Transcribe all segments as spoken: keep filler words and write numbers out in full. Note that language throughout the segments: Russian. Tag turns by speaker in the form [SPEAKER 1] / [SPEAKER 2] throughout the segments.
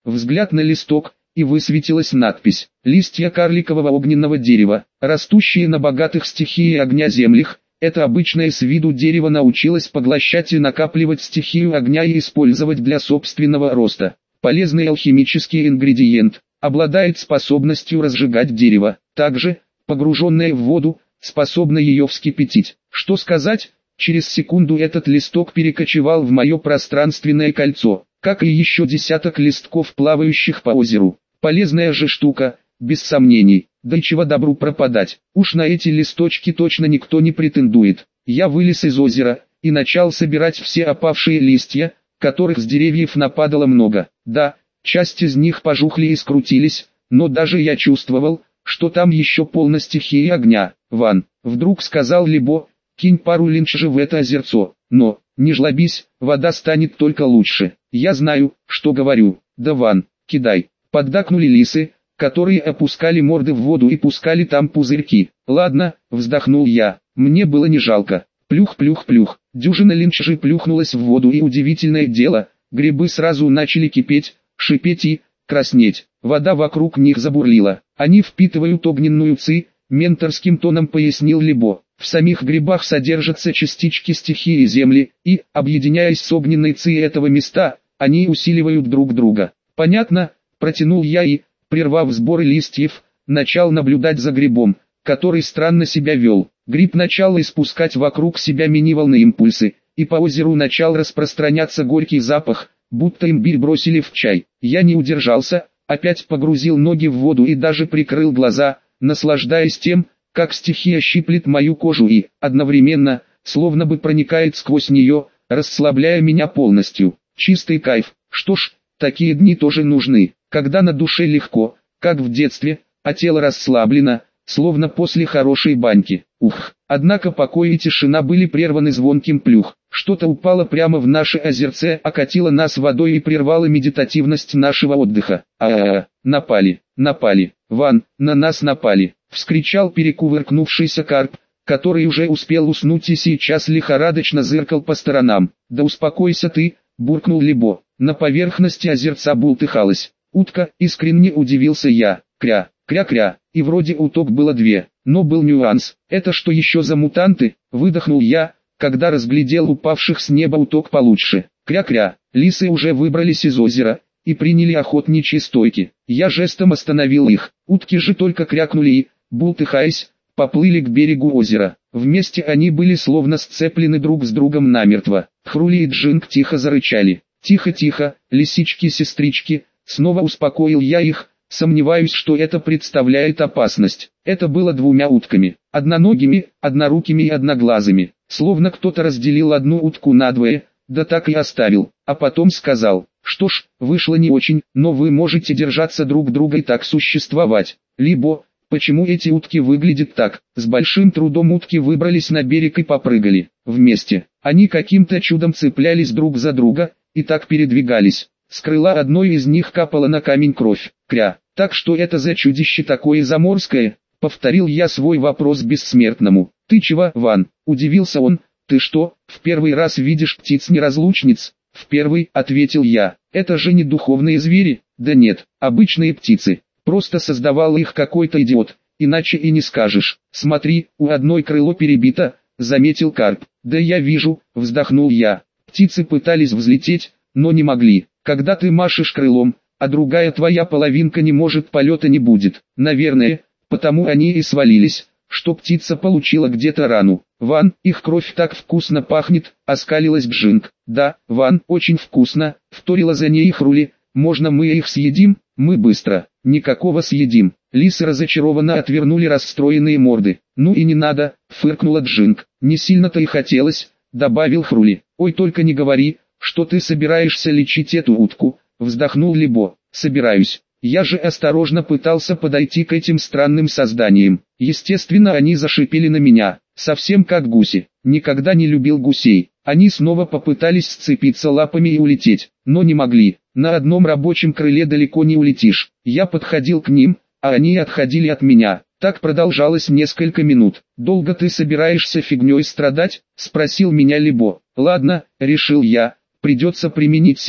[SPEAKER 1] взгляд на листок, и высветилась надпись: «Листья карликового огненного дерева, растущие на богатых стихией огня землях». Это обычное с виду дерево научилось поглощать и накапливать стихию огня и использовать для собственного роста. Полезный алхимический ингредиент, обладает способностью разжигать дерево, также, погруженное в воду, способно ее вскипятить. Что сказать, через секунду этот листок перекочевал в мое пространственное кольцо, как и еще десяток листков, плавающих по озеру. Полезная же штука, без сомнений. Да и чего добру пропадать, уж на эти листочки точно никто не претендует. Я вылез из озера и начал собирать все опавшие листья, которых с деревьев нападало много. Да, часть из них пожухли и скрутились, но даже я чувствовал, что там еще полно стихии огня. «Ван», — вдруг сказал Либо, — «кинь пару линчжи в это озерцо, но, не жлобись, вода станет только лучше». «Я знаю, что говорю». «Да, Ван, кидай», — поддакнули лисы, которые опускали морды в воду и пускали там пузырьки. «Ладно», — вздохнул я, — «мне было не жалко». Плюх-плюх-плюх, дюжина линчжи плюхнулась в воду, и удивительное дело, грибы сразу начали кипеть, шипеть и краснеть. Вода вокруг них забурлила. «Они впитывают огненную ци», — менторским тоном пояснил Либо. «В самих грибах содержатся частички стихии земли, и, объединяясь с огненной ци этого места, они усиливают друг друга». «Понятно», — протянул я и, прервав сборы листьев, начал наблюдать за грибом, который странно себя вел. Гриб начал испускать вокруг себя мини-волны импульсы, и по озеру начал распространяться горький запах, будто имбирь бросили в чай. Я не удержался, опять погрузил ноги в воду и даже прикрыл глаза, наслаждаясь тем, как стихия щиплет мою кожу и, одновременно, словно бы проникает сквозь нее, расслабляя меня полностью. Чистый кайф. Что ж, такие дни тоже нужны, когда на душе легко, как в детстве, а тело расслаблено, словно после хорошей баньки. Ух! Однако покой и тишина были прерваны звонким плюх. Что-то упало прямо в наше озерце, окатило нас водой и прервало медитативность нашего отдыха. А-а-а! Напали! Напали! Ван, на нас напали! Вскричал перекувыркнувшийся карп, который уже успел уснуть и сейчас лихорадочно зыркал по сторонам. «Да успокойся ты!» — буркнул Либо. На поверхности озерца бултыхалась утка, искренне удивился я. Кря, кря-кря, и вроде уток было две, но был нюанс. «Это что еще за мутанты?» — выдохнул я, когда разглядел упавших с неба уток получше. Кря-кря, лисы уже выбрались из озера и приняли охотничьи стойки. Я жестом остановил их. Утки же только крякнули и, бултыхаясь, поплыли к берегу озера. Вместе они были словно сцеплены друг с другом намертво. Хрули и Джинг тихо зарычали. «Тихо-тихо, лисички-сестрички», — снова успокоил я их, сомневаюсь, что это представляет опасность. Это было двумя утками, одноногими, однорукими и одноглазыми. Словно кто-то разделил одну утку надвое, да так и оставил, а потом сказал: «Что ж, вышло не очень, но вы можете держаться друг друга и так существовать». Либо, почему эти утки выглядят так? С большим трудом утки выбрались на берег и попрыгали вместе. Они каким-то чудом цеплялись друг за друга и так передвигались. С крыла одной из них капала на камень кровь. Кря. «Так что это за чудище такое заморское?» — повторил я свой вопрос бессмертному. «Ты чего, Ван?» — удивился он. «Ты что, в первый раз видишь птиц-неразлучниц?» «В первый», — ответил я. «Это же не духовные звери?» «Да нет, обычные птицы. Просто создавал их какой-то идиот, иначе и не скажешь». «Смотри, у одной крыло перебито», — заметил карп. «Да я вижу», — вздохнул я. «Птицы пытались взлететь, но не могли. Когда ты машешь крылом, а другая твоя половинка не может, полета не будет. Наверное, потому они и свалились, что птица получила где-то рану». «Ван, их кровь так вкусно пахнет», — оскалилась Джинг. «Да, Ван, очень вкусно», — вторила за ней Хрули. «Можно мы их съедим?» «Мы быстро». «Никакого съедим». Лисы разочарованно отвернули расстроенные морды. «Ну и не надо», — фыркнула Джинг. «Не сильно-то и хотелось», — добавил Хрули. «Ой, только не говори, что ты собираешься лечить эту утку», — вздохнул Либо. «Собираюсь. Я же осторожно пытался подойти к этим странным созданиям. Естественно, они зашипели на меня, совсем как гуси. Никогда не любил гусей. Они снова попытались сцепиться лапами и улететь, но не могли. На одном рабочем крыле далеко не улетишь. Я подходил к ним, а они отходили от меня. Так продолжалось несколько минут. «Долго ты собираешься фигней страдать?» — спросил меня Либо. «Ладно», — решил я, — «придется применить силу».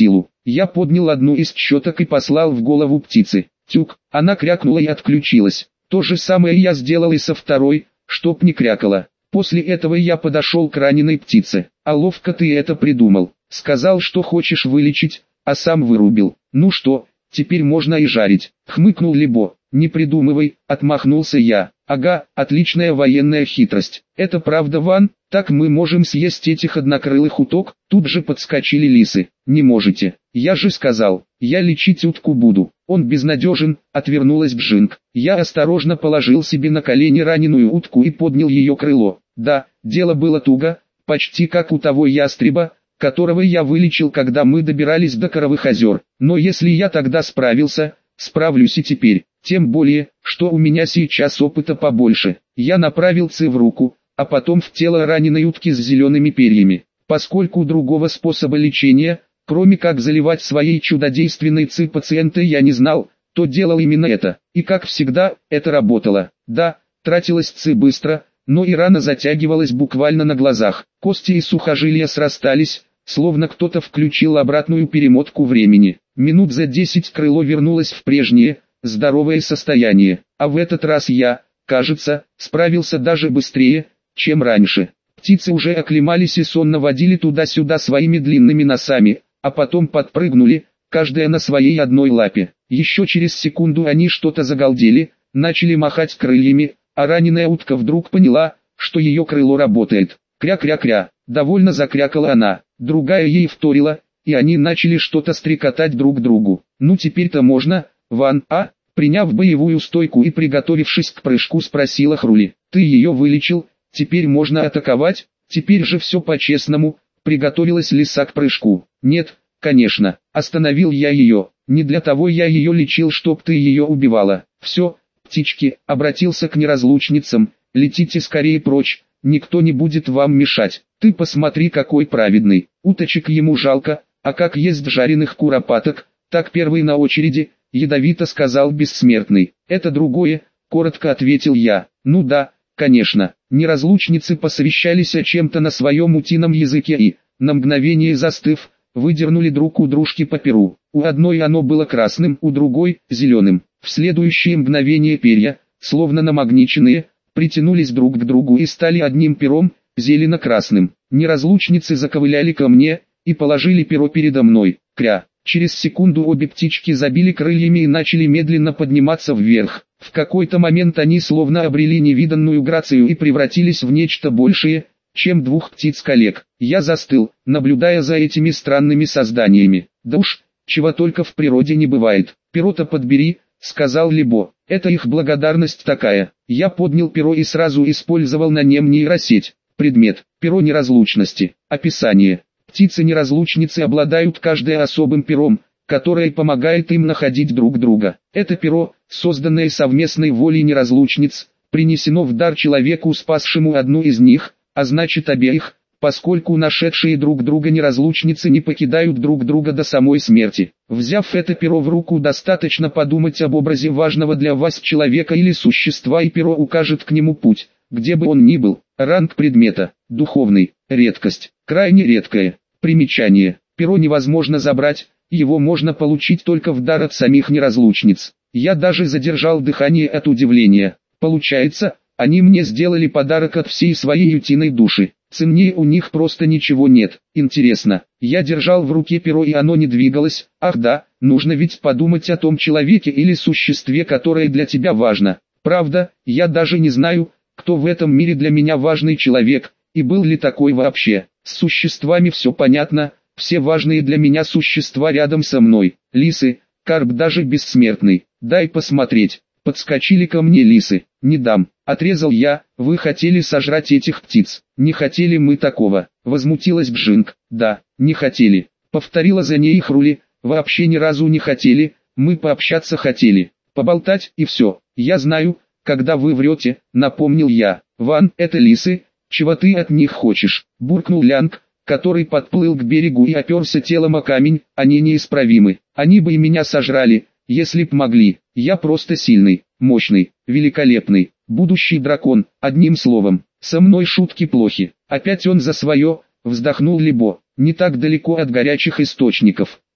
[SPEAKER 1] Я поднял одну из щеток и послал в голову птицы. Тюк, она крякнула и отключилась. То же самое я сделал и со второй, чтоб не крякала. После этого я подошел к раненой птице. А ловко ты это придумал. Сказал, что хочешь вылечить, а сам вырубил. Ну что, теперь можно и жарить. Хмыкнул Либо. Не придумывай, отмахнулся я. Ага, отличная военная хитрость. Это правда, Ван? Так мы можем съесть этих однокрылых уток? Тут же подскочили лисы. Не можете. Я же сказал, я лечить утку буду. Он безнадежен, отвернулась Бжинг. Я осторожно положил себе на колени раненую утку и поднял ее крыло. Да, дело было туго, почти как у того ястреба, которого я вылечил, когда мы добирались до Коровых озер. Но если я тогда справился, справлюсь и теперь. Тем более, что у меня сейчас опыта побольше. Я направил ци в руку, а потом в тело раненой утки с зелеными перьями. Поскольку другого способа лечения, кроме как заливать своей чудодейственной ци пациента, я не знал, то делал именно это. И как всегда, это работало. Да, тратилась ци быстро, но и рана затягивалась буквально на глазах. Кости и сухожилия срастались, словно кто-то включил обратную перемотку времени. Минут за десять крыло вернулось в прежнее, здоровое состояние. А в этот раз я, кажется, справился даже быстрее, чем раньше. Птицы уже оклемались и сонно водили туда-сюда своими длинными носами, а потом подпрыгнули, каждая на своей одной лапе. Еще через секунду они что-то загалдели, начали махать крыльями, а раненая утка вдруг поняла, что ее крыло работает. Кря-кря-кря, довольно закрякала она, другая ей вторила, и они начали что-то стрекотать друг другу. Ну теперь-то можно, Ван, а? Приняв боевую стойку и приготовившись к прыжку, спросила Хрули. Ты ее вылечил, теперь можно атаковать? Теперь же все по-честному. Приготовилась лиса к прыжку. Нет, конечно, остановил я ее. Не для того я ее лечил, чтоб ты ее убивала. Все, птички, обратился к неразлучницам, летите скорее прочь, никто не будет вам мешать. Ты посмотри, какой праведный. Уточек ему жалко, а как есть жареных куропаток, так первый на очереди, ядовито сказал бессмертный. Это другое, коротко ответил я. Ну да, конечно. Неразлучницы посовещались о чем-то на своем утином языке и, на мгновение застыв, выдернули друг у дружки по перу. У одной оно было красным, у другой – зеленым. В следующее мгновение перья, словно намагниченные, притянулись друг к другу и стали одним пером, зелено-красным. Неразлучницы заковыляли ко мне и положили перо передо мной. Кря. Через секунду обе птички забили крыльями и начали медленно подниматься вверх. В какой-то момент они словно обрели невиданную грацию и превратились в нечто большее, чем двух птиц-коллег. Я застыл, наблюдая за этими странными созданиями. Да уж, чего только в природе не бывает. Перо-то подбери, сказал Либо. Это их благодарность такая. Я поднял перо и сразу использовал на нем нейросеть. Предмет. Перо неразлучности. Описание. Птицы-неразлучницы обладают каждая особым пером, которое помогает им находить друг друга. Это перо, созданное совместной волей неразлучниц, принесено в дар человеку, спасшему одну из них, а значит обеих, поскольку нашедшие друг друга неразлучницы не покидают друг друга до самой смерти. Взяв это перо в руку, достаточно подумать об образе важного для вас человека или существа, и перо укажет к нему путь, где бы он ни был. Ранг предмета, духовный, редкость, крайне редкая. Примечание. Перо невозможно забрать, его можно получить только в дар от самих неразлучниц. Я даже задержал дыхание от удивления. Получается, они мне сделали подарок от всей своей утиной души. Ценнее у них просто ничего нет. Интересно, я держал в руке перо и оно не двигалось. Ах да, нужно ведь подумать о том человеке или существе, которое для тебя важно. Правда, я даже не знаю, кто в этом мире для меня важный человек, и был ли такой вообще. С существами все понятно, все важные для меня существа рядом со мной. Лисы, карп даже бессмертный. Дай посмотреть. Подскочили ко мне лисы. Не дам, отрезал я. Вы хотели сожрать этих птиц. Не хотели мы такого. Возмутилась Бжинг. Да, не хотели. Повторила за ней Хрули. Вообще ни разу не хотели. Мы пообщаться хотели. Поболтать и все. Я знаю, когда вы врете, напомнил я. Ван, это лисы. Чего ты от них хочешь? Буркнул Лянг, который подплыл к берегу и оперся телом о камень. Они неисправимы. Они бы и меня сожрали, если б могли. Я просто сильный, мощный, великолепный, будущий дракон. Одним словом, со мной шутки плохи. Опять он за свое, вздохнул Либо. Не так далеко от горячих источников.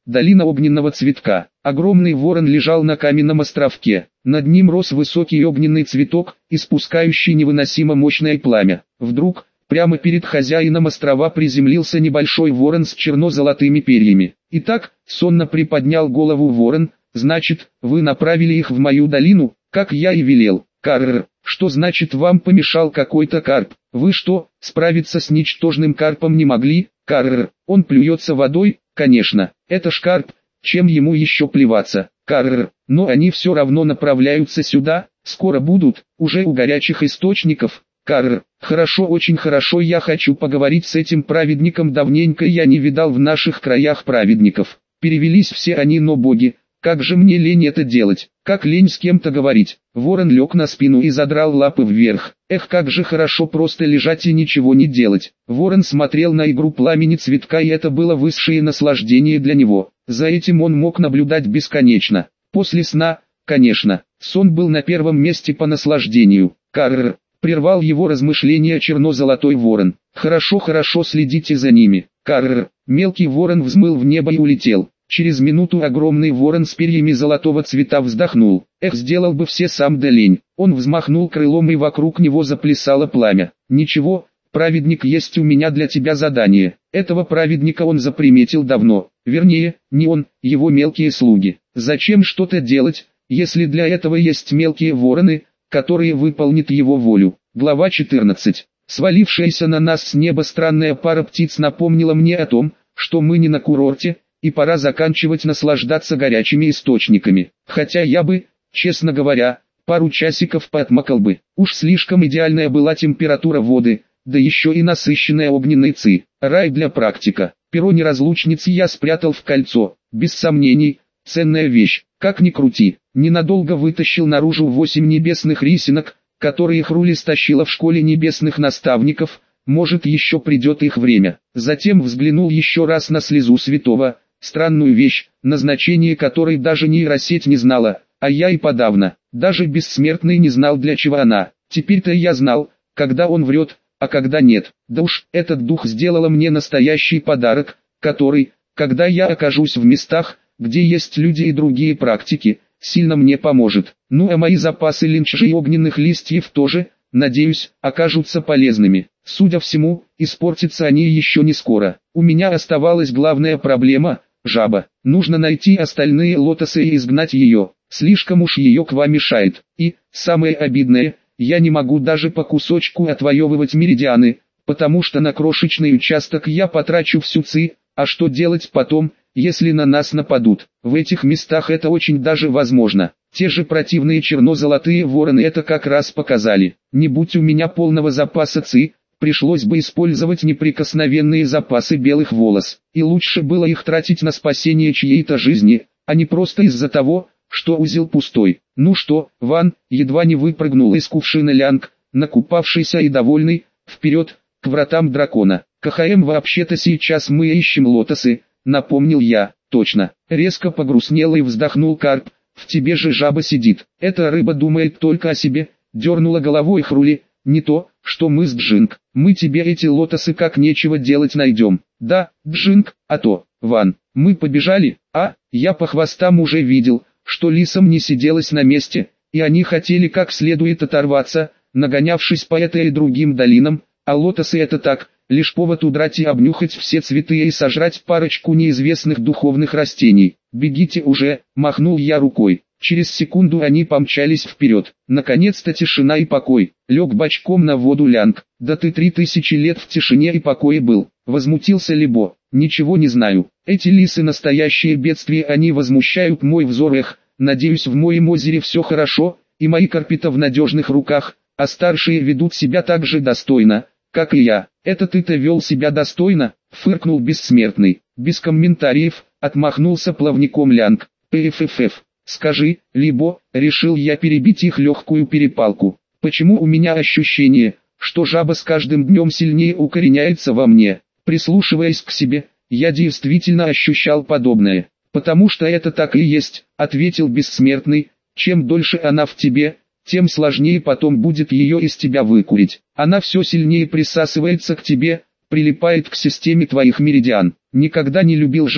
[SPEAKER 1] Долина огненного цветка. Огромный ворон лежал на каменном островке. Над ним рос высокий огненный цветок, испускающий невыносимо мощное пламя. Вдруг, прямо перед хозяином острова приземлился небольшой ворон с черно-золотыми перьями. «Итак», — сонно приподнял голову ворон, — «значит, вы направили их в мою долину, как я и велел». «Карр, что значит вам помешал какой-то карп? Вы что, справиться с ничтожным карпом не могли?» «Карр, он плюется водой, конечно, это ж карп, чем ему еще плеваться?» «Карр, но они все равно направляются сюда, скоро будут, уже у горячих источников». «Карр, хорошо, очень хорошо, я хочу поговорить с этим праведником, давненько я не видал в наших краях праведников». Перевелись все они, но боги, как же мне лень это делать, как лень с кем-то говорить. Ворон лег на спину и задрал лапы вверх. Эх, как же хорошо просто лежать и ничего не делать. Ворон смотрел на игру пламени цветка, и это было высшее наслаждение для него. За этим он мог наблюдать бесконечно. После сна, конечно, сон был на первом месте по наслаждению. «Карр», прервал его размышления черно-золотой ворон. «Хорошо, хорошо, следите за ними». «Карр». Мелкий ворон взмыл в небо и улетел. Через минуту огромный ворон с перьями золотого цвета вздохнул. Эх, сделал бы все сам, да лень. Он взмахнул крылом, и вокруг него заплясало пламя. «Ничего, праведник, есть у меня для тебя задание». Этого праведника он заприметил давно. Вернее, не он, его мелкие слуги. Зачем что-то делать, если для этого есть мелкие вороны, которые выполнят его волю? Глава четырнадцать. Свалившаяся на нас с неба странная пара птиц напомнила мне о том, что мы не на курорте, и пора заканчивать наслаждаться горячими источниками. Хотя я бы, честно говоря, пару часиков поотмокал бы. Уж слишком идеальная была температура воды, да еще и насыщенная огненной ци. Рай для практика. Перо неразлучницы я спрятал в кольцо. Без сомнений, ценная вещь. Как ни крути, ненадолго вытащил наружу восемь небесных рисинок, которые Хрули стащила в школе небесных наставников. Может, еще придет их время. Затем взглянул еще раз на слезу святого, странную вещь, назначение которой даже нейросеть не знала, а я и подавно. Даже бессмертный не знал, для чего она. Теперь-то я знал, когда он врет, а когда нет. Да уж, этот дух сделала мне настоящий подарок, который, когда я окажусь в местах, где есть люди и другие практики, сильно мне поможет. Ну а мои запасы линчжи и огненных листьев тоже, надеюсь, окажутся полезными. Судя всему, испортятся они еще не скоро. У меня оставалась главная проблема – жаба. Нужно найти остальные лотосы и изгнать ее. Слишком уж ее ква мешает. И, самое обидное, я не могу даже по кусочку отвоевывать меридианы, потому что на крошечный участок я потрачу всю ци, а что делать потом, если на нас нападут? В этих местах это очень даже возможно. Те же противные черно-золотые вороны это как раз показали. Не будь у меня полного запаса ци, пришлось бы использовать неприкосновенные запасы белых волос, и лучше было их тратить на спасение чьей-то жизни, а не просто из-за того, что узел пустой. Ну что, Ван, едва не выпрыгнул из кувшина Лянг, накупавшийся и довольный, вперед, к вратам дракона. КХМ, вообще-то сейчас мы ищем лотосы, напомнил я. Точно. Резко погрустнел и вздохнул карп. В тебе же жаба сидит. Эта рыба думает только о себе, дернула головой Хрули. Не то, что мы с Джинг. Мы тебе эти лотосы как нечего делать найдем. Да, Джинг, а то, Ван, мы побежали, а, я по хвостам уже видел, что лисам не сиделось на месте, и они хотели как следует оторваться, нагонявшись по этой и другим долинам, а лотосы это так, лишь повод удрать и обнюхать все цветы и сожрать парочку неизвестных духовных растений. Бегите уже, махнул я рукой. Через секунду они помчались вперед. Наконец-то тишина и покой. Лег бочком на воду Лянг. Да ты три тысячи лет в тишине и покое был. Возмутился Либо. Ничего не знаю. Эти лисы настоящее бедствие, они возмущают мой взор. Эх, надеюсь, в моем озере все хорошо, и мои карпита в надежных руках, а старшие ведут себя так же достойно, как и я. Это ты-то вел себя достойно, фыркнул бессмертный. Без комментариев, отмахнулся плавником Лянг. Пффф. Скажи, Либо, решил я перебить их легкую перепалку. Почему у меня ощущение, что жаба с каждым днем сильнее укореняется во мне? Прислушиваясь к себе, я действительно ощущал подобное. Потому что это так и есть, ответил бессмертный. Чем дольше она в тебе, тем сложнее потом будет ее из тебя выкурить. Она все сильнее присасывается к тебе, прилипает к системе твоих меридиан. Никогда не любил жаб,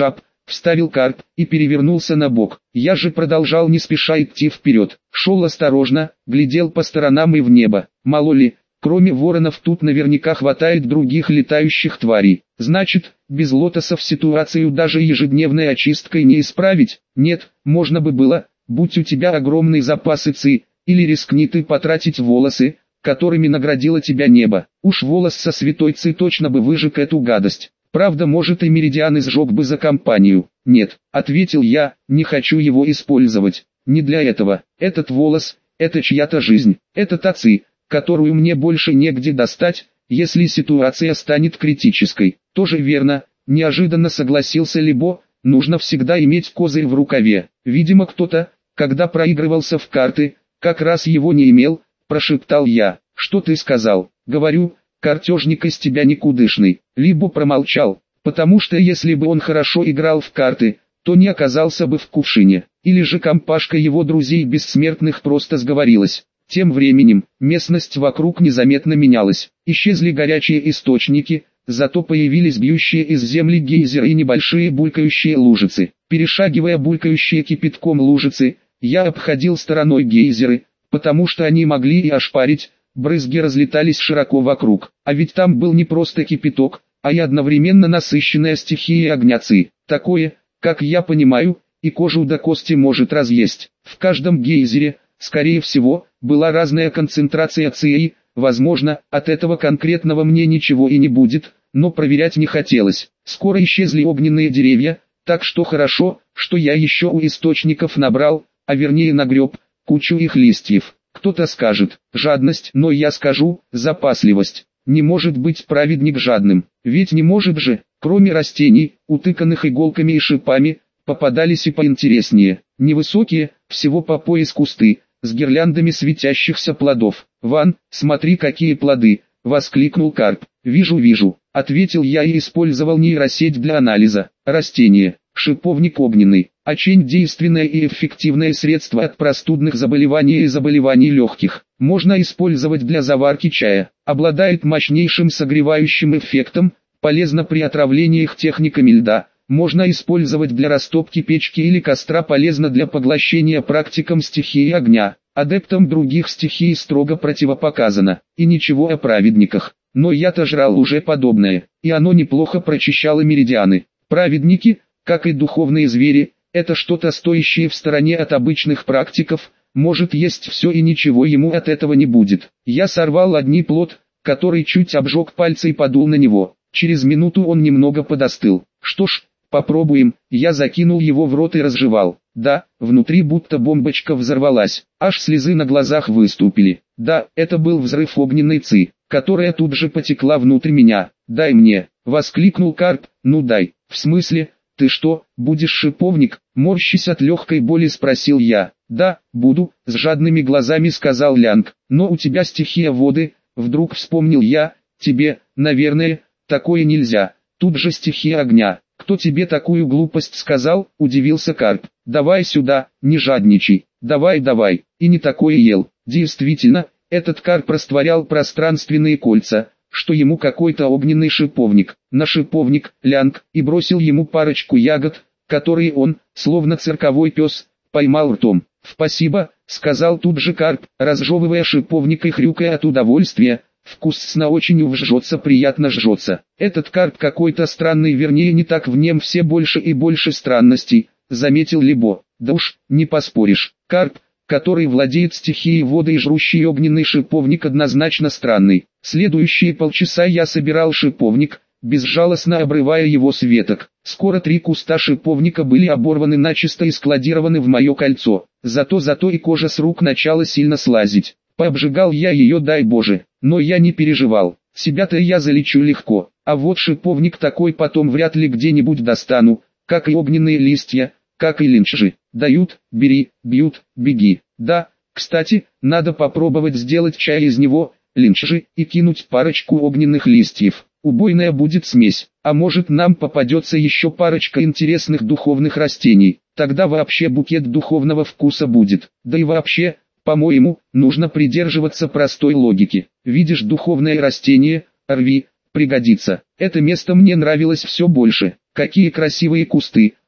[SPEAKER 1] вставил Карп и перевернулся на бок. Я же продолжал не спеша идти вперед. Шел осторожно, глядел по сторонам и в небо. Мало ли, кроме воронов тут наверняка хватает других летающих тварей. Значит, без лотосов ситуацию даже ежедневной очисткой не исправить? Нет, можно бы было, будь у тебя огромные запасы ци, или рискни ты потратить волосы, которыми наградило тебя небо. Уж волос со святой ци точно бы выжег эту гадость. Правда, может, и меридиан изжег бы за компанию. Нет, ответил я, не хочу его использовать. Не для этого. Этот волос, это чья-то жизнь, это та ци, которую мне больше негде достать, если ситуация станет критической. Тоже верно, неожиданно согласился Либо, нужно всегда иметь козырь в рукаве. Видимо, кто-то, когда проигрывался в карты, как раз его не имел, прошептал я. Что ты сказал? Говорю, картежник из тебя никудышный. Либо промолчал, потому что если бы он хорошо играл в карты, то не оказался бы в кувшине. Или же компашка его друзей бессмертных просто сговорилась. Тем временем, местность вокруг незаметно менялась. Исчезли горячие источники, зато появились бьющие из земли гейзеры и небольшие булькающие лужицы. Перешагивая булькающие кипятком лужицы, я обходил стороной гейзеры, потому что они могли и ошпарить, брызги разлетались широко вокруг. А ведь там был не просто кипяток, а и одновременно насыщенная стихией огня ци. Такое, как я понимаю, и кожу до кости может разъесть. В каждом гейзере, скорее всего, была разная концентрация ци, возможно, от этого конкретного мне ничего и не будет, но проверять не хотелось. Скоро исчезли огненные деревья, так что хорошо, что я еще у источников набрал, а вернее нагреб, кучу их листьев. Кто-то скажет, жадность, но я скажу, запасливость. Не может быть праведник жадным, ведь не может же, кроме растений, утыканных иголками и шипами, попадались и поинтереснее. Невысокие, всего по пояс кусты, с гирляндами светящихся плодов. «Ван, смотри, какие плоды!» — воскликнул Карп. «Вижу, вижу», — ответил я и использовал нейросеть для анализа. Растение, шиповник огненный, очень действенное и эффективное средство от простудных заболеваний и заболеваний легких. Можно использовать для заварки чая. Обладает мощнейшим согревающим эффектом, полезно при отравлениях техниками льда. Можно использовать для растопки печки или костра, полезно для поглощения практикам стихии огня. Адептам других стихий строго противопоказано. И ничего о праведниках. Но я-то жрал уже подобное, и оно неплохо прочищало меридианы. Праведники, как и духовные звери, это что-то стоящее в стороне от обычных практиков, может есть все и ничего ему от этого не будет. Я сорвал одни плод, который чуть обжег пальцы и подул на него. Через минуту он немного подостыл. Что ж, попробуем. Я закинул его в рот и разжевал. Да, внутри будто бомбочка взорвалась. Аж слезы на глазах выступили. Да, это был взрыв огненной ци, которая тут же потекла внутрь меня. «Дай мне!» — воскликнул Карп. «Ну дай!» «В смысле? Ты что, будешь шиповник?» — морщись от легкой боли спросил я. «Да, буду», — с жадными глазами сказал Лянг. «Но у тебя стихия воды», — вдруг вспомнил я. «Тебе, наверное, такое нельзя. Тут же стихия огня». «Кто тебе такую глупость сказал?» — удивился Карп. «Давай сюда, не жадничай. Давай, давай». И не такое ел. Действительно, этот Карп растворял пространственные кольца, что ему какой-то огненный шиповник, на шиповник, Лянг, и бросил ему парочку ягод, которые он, словно цирковой пес, поймал ртом. «Спасибо», — сказал тут же Карп, разжевывая шиповник и хрюкая от удовольствия. «Вкусно, очень увжжется, приятно жжется». «Этот Карп какой-то странный, вернее не так, в нем все больше и больше странностей», — заметил Либо. «Да уж, не поспоришь. Карп, который владеет стихией воды и жрущий огненный шиповник, однозначно странный». Следующие полчаса я собирал шиповник, безжалостно обрывая его с веток. Скоро три куста шиповника были оборваны начисто и складированы в мое кольцо. Зато-зато и кожа с рук начала сильно слазить. Пообжигал я ее, дай Боже, но я не переживал. Себя-то я залечу легко, а вот шиповник такой потом вряд ли где-нибудь достану, как и огненные листья, как и линчжи. Дают, бери, бьют, беги. Да, кстати, надо попробовать сделать чай из него, линчжи, и кинуть парочку огненных листьев. Убойная будет смесь, а может нам попадется еще парочка интересных духовных растений, тогда вообще букет духовного вкуса будет. Да и вообще, по-моему, нужно придерживаться простой логики. Видишь духовное растение, рви, пригодится. Это место мне нравилось все больше. Какие красивые кусты,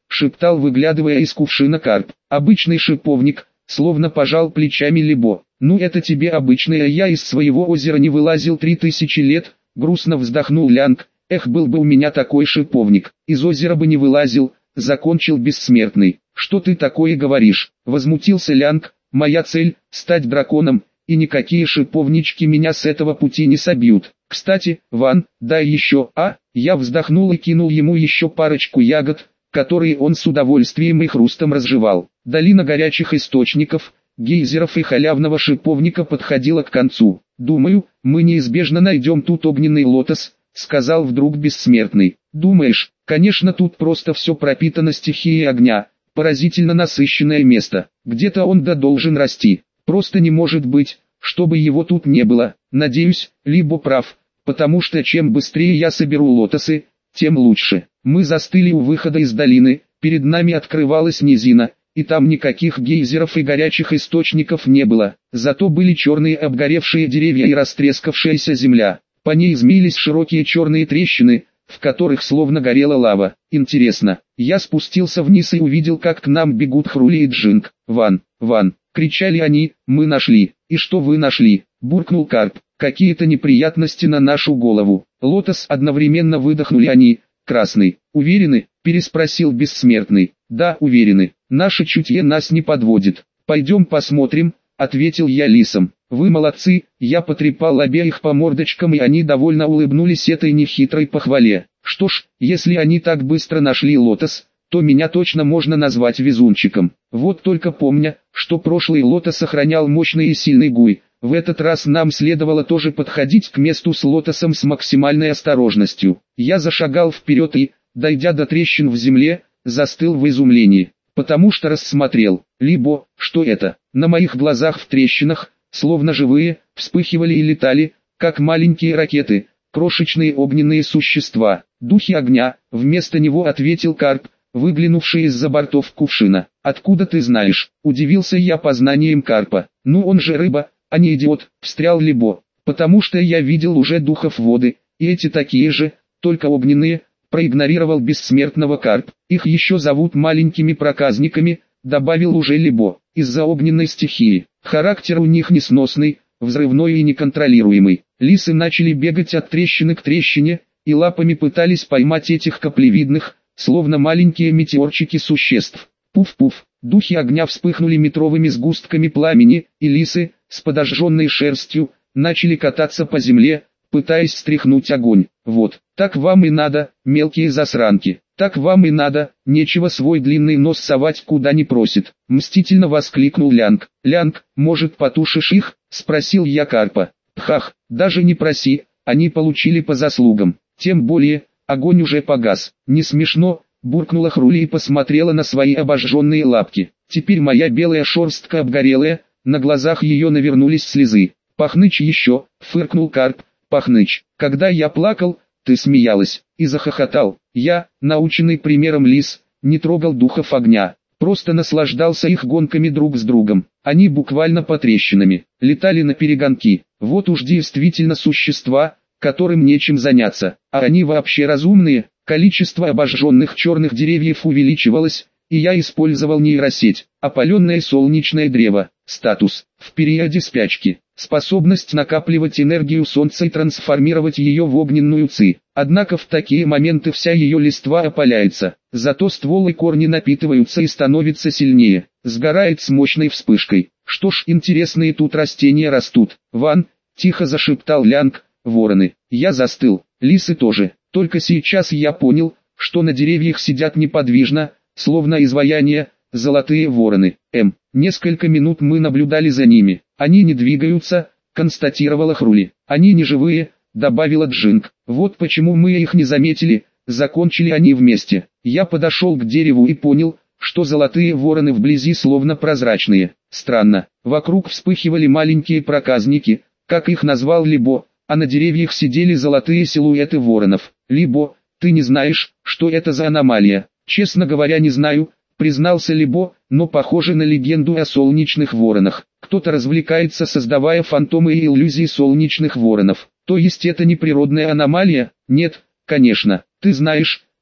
[SPEAKER 1] шептал, выглядывая из кувшина карп. Обычный шиповник, словно пожал плечами Либо. Ну это тебе обычное, я из своего озера не вылазил три тысячи лет, грустно вздохнул Лянг. Эх, был бы у меня такой шиповник, из озера бы не вылазил, закончил бессмертный. Что ты такое говоришь? Возмутился Лянг. Моя цель – стать драконом, и никакие шиповнички меня с этого пути не собьют. Кстати, Ван, дай еще, а? Я вздохнул и кинул ему еще парочку ягод, которые он с удовольствием и хрустом разжевал. Долина горячих источников, гейзеров и халявного шиповника подходила к концу. «Думаю, мы неизбежно найдем тут огненный лотос», — сказал вдруг бессмертный. «Думаешь? Конечно, тут просто все пропитано стихией огня, поразительно насыщенное место. Где-то он да должен расти. Просто не может быть, чтобы его тут не было. Надеюсь, Либо прав, потому что чем быстрее я соберу лотосы, тем лучше». Мы застыли у выхода из долины, перед нами открывалась низина, и там никаких гейзеров и горячих источников не было, зато были черные обгоревшие деревья и растрескавшаяся земля. По ней змеились широкие черные трещины, в которых словно горела лава. Интересно, я спустился вниз и увидел, как к нам бегут Хрули и Джинг. «Ван, Ван!» — кричали они. «Мы нашли!» «И что вы нашли?» — буркнул Карп. «Какие-то неприятности на нашу голову!» «Лотос!» — одновременно выдохнули они. «Красный, уверены?» — переспросил бессмертный. «Да, уверены. Наше чутье нас не подводит. Пойдем посмотрим», — ответил я лисам. «Вы молодцы», — я потрепал обеих по мордочкам, и они довольно улыбнулись этой нехитрой похвале. «Что ж, если они так быстро нашли лотос, то меня точно можно назвать везунчиком. Вот только помня, что прошлый лотос сохранял мощный и сильный гуй, в этот раз нам следовало тоже подходить к месту с лотосом с максимальной осторожностью». Я зашагал вперед и, дойдя до трещин в земле, застыл в изумлении, потому что рассмотрел, либо, что это, на моих глазах в трещинах, словно живые, вспыхивали и летали, как маленькие ракеты, крошечные огненные существа, духи огня. Вместо него ответил Карп, выглянувший из-за бортов кувшина. «Откуда ты знаешь?» – удивился я познанием Карпа. «Ну он же рыба, а не идиот», – встрял Либо. «Потому что я видел уже духов воды, и эти такие же, только огненные», – проигнорировал бессмертного Карп. «Их еще зовут маленькими проказниками», – добавил уже Либо, – «из-за огненной стихии. Характер у них несносный, взрывной и неконтролируемый». Лисы начали бегать от трещины к трещине, и лапами пытались поймать этих каплевидных, словно маленькие метеорчики существ. Пуф-пуф, духи огня вспыхнули метровыми сгустками пламени, и лисы, с подожженной шерстью, начали кататься по земле, пытаясь стряхнуть огонь. «Вот, так вам и надо, мелкие засранки, так вам и надо, нечего свой длинный нос совать куда не просит», — мстительно воскликнул Лянг. «Лянг, может потушишь их?» — спросил я Карпа. «Хах, даже не проси, они получили по заслугам, тем более, огонь уже погас». «Не смешно», — буркнула Хрули и посмотрела на свои обожженные лапки. «Теперь моя белая шерстка обгорелая», на глазах ее навернулись слезы. «Пахнычь еще», — фыркнул Карп. «Пахнычь, когда я плакал, ты смеялась», и захохотал. Я, наученный примером лис, не трогал духов огня, просто наслаждался их гонками друг с другом. Они буквально по трещинами летали на перегонки. Вот уж действительно существа, которым нечем заняться, а они вообще разумные. Количество обожженных черных деревьев увеличивалось, и я использовал нейросеть. Опаленное солнечное древо. Статус: в периоде спячки. Способность накапливать энергию солнца и трансформировать ее в огненную ци. Однако в такие моменты вся ее листва опаляется, зато ствол и корни напитываются и становятся сильнее. Сгорает с мощной вспышкой. Что ж, интересные тут растения растут. «Ван», — тихо зашептал Лянг, — «вороны». Я застыл, лисы тоже. Только сейчас я понял, что на деревьях сидят неподвижно, словно изваяния, золотые вороны. М. Несколько минут мы наблюдали за ними. «Они не двигаются», — констатировала Хрули. «Они не живые», — добавила Джинг. «Вот почему мы их не заметили», — закончили они вместе. Я подошел к дереву и понял, что золотые вороны вблизи словно прозрачные. Странно, вокруг вспыхивали маленькие проказники, как их назвал Либо, а на деревьях сидели золотые силуэты воронов. «Либо, ты не знаешь, что это за аномалия?» «Честно говоря, не знаю», — признался Либо, «но похоже на легенду о солнечных воронах. Кто-то развлекается, создавая фантомы и иллюзии солнечных воронов. То есть это не природная аномалия?» «Нет, конечно, ты знаешь,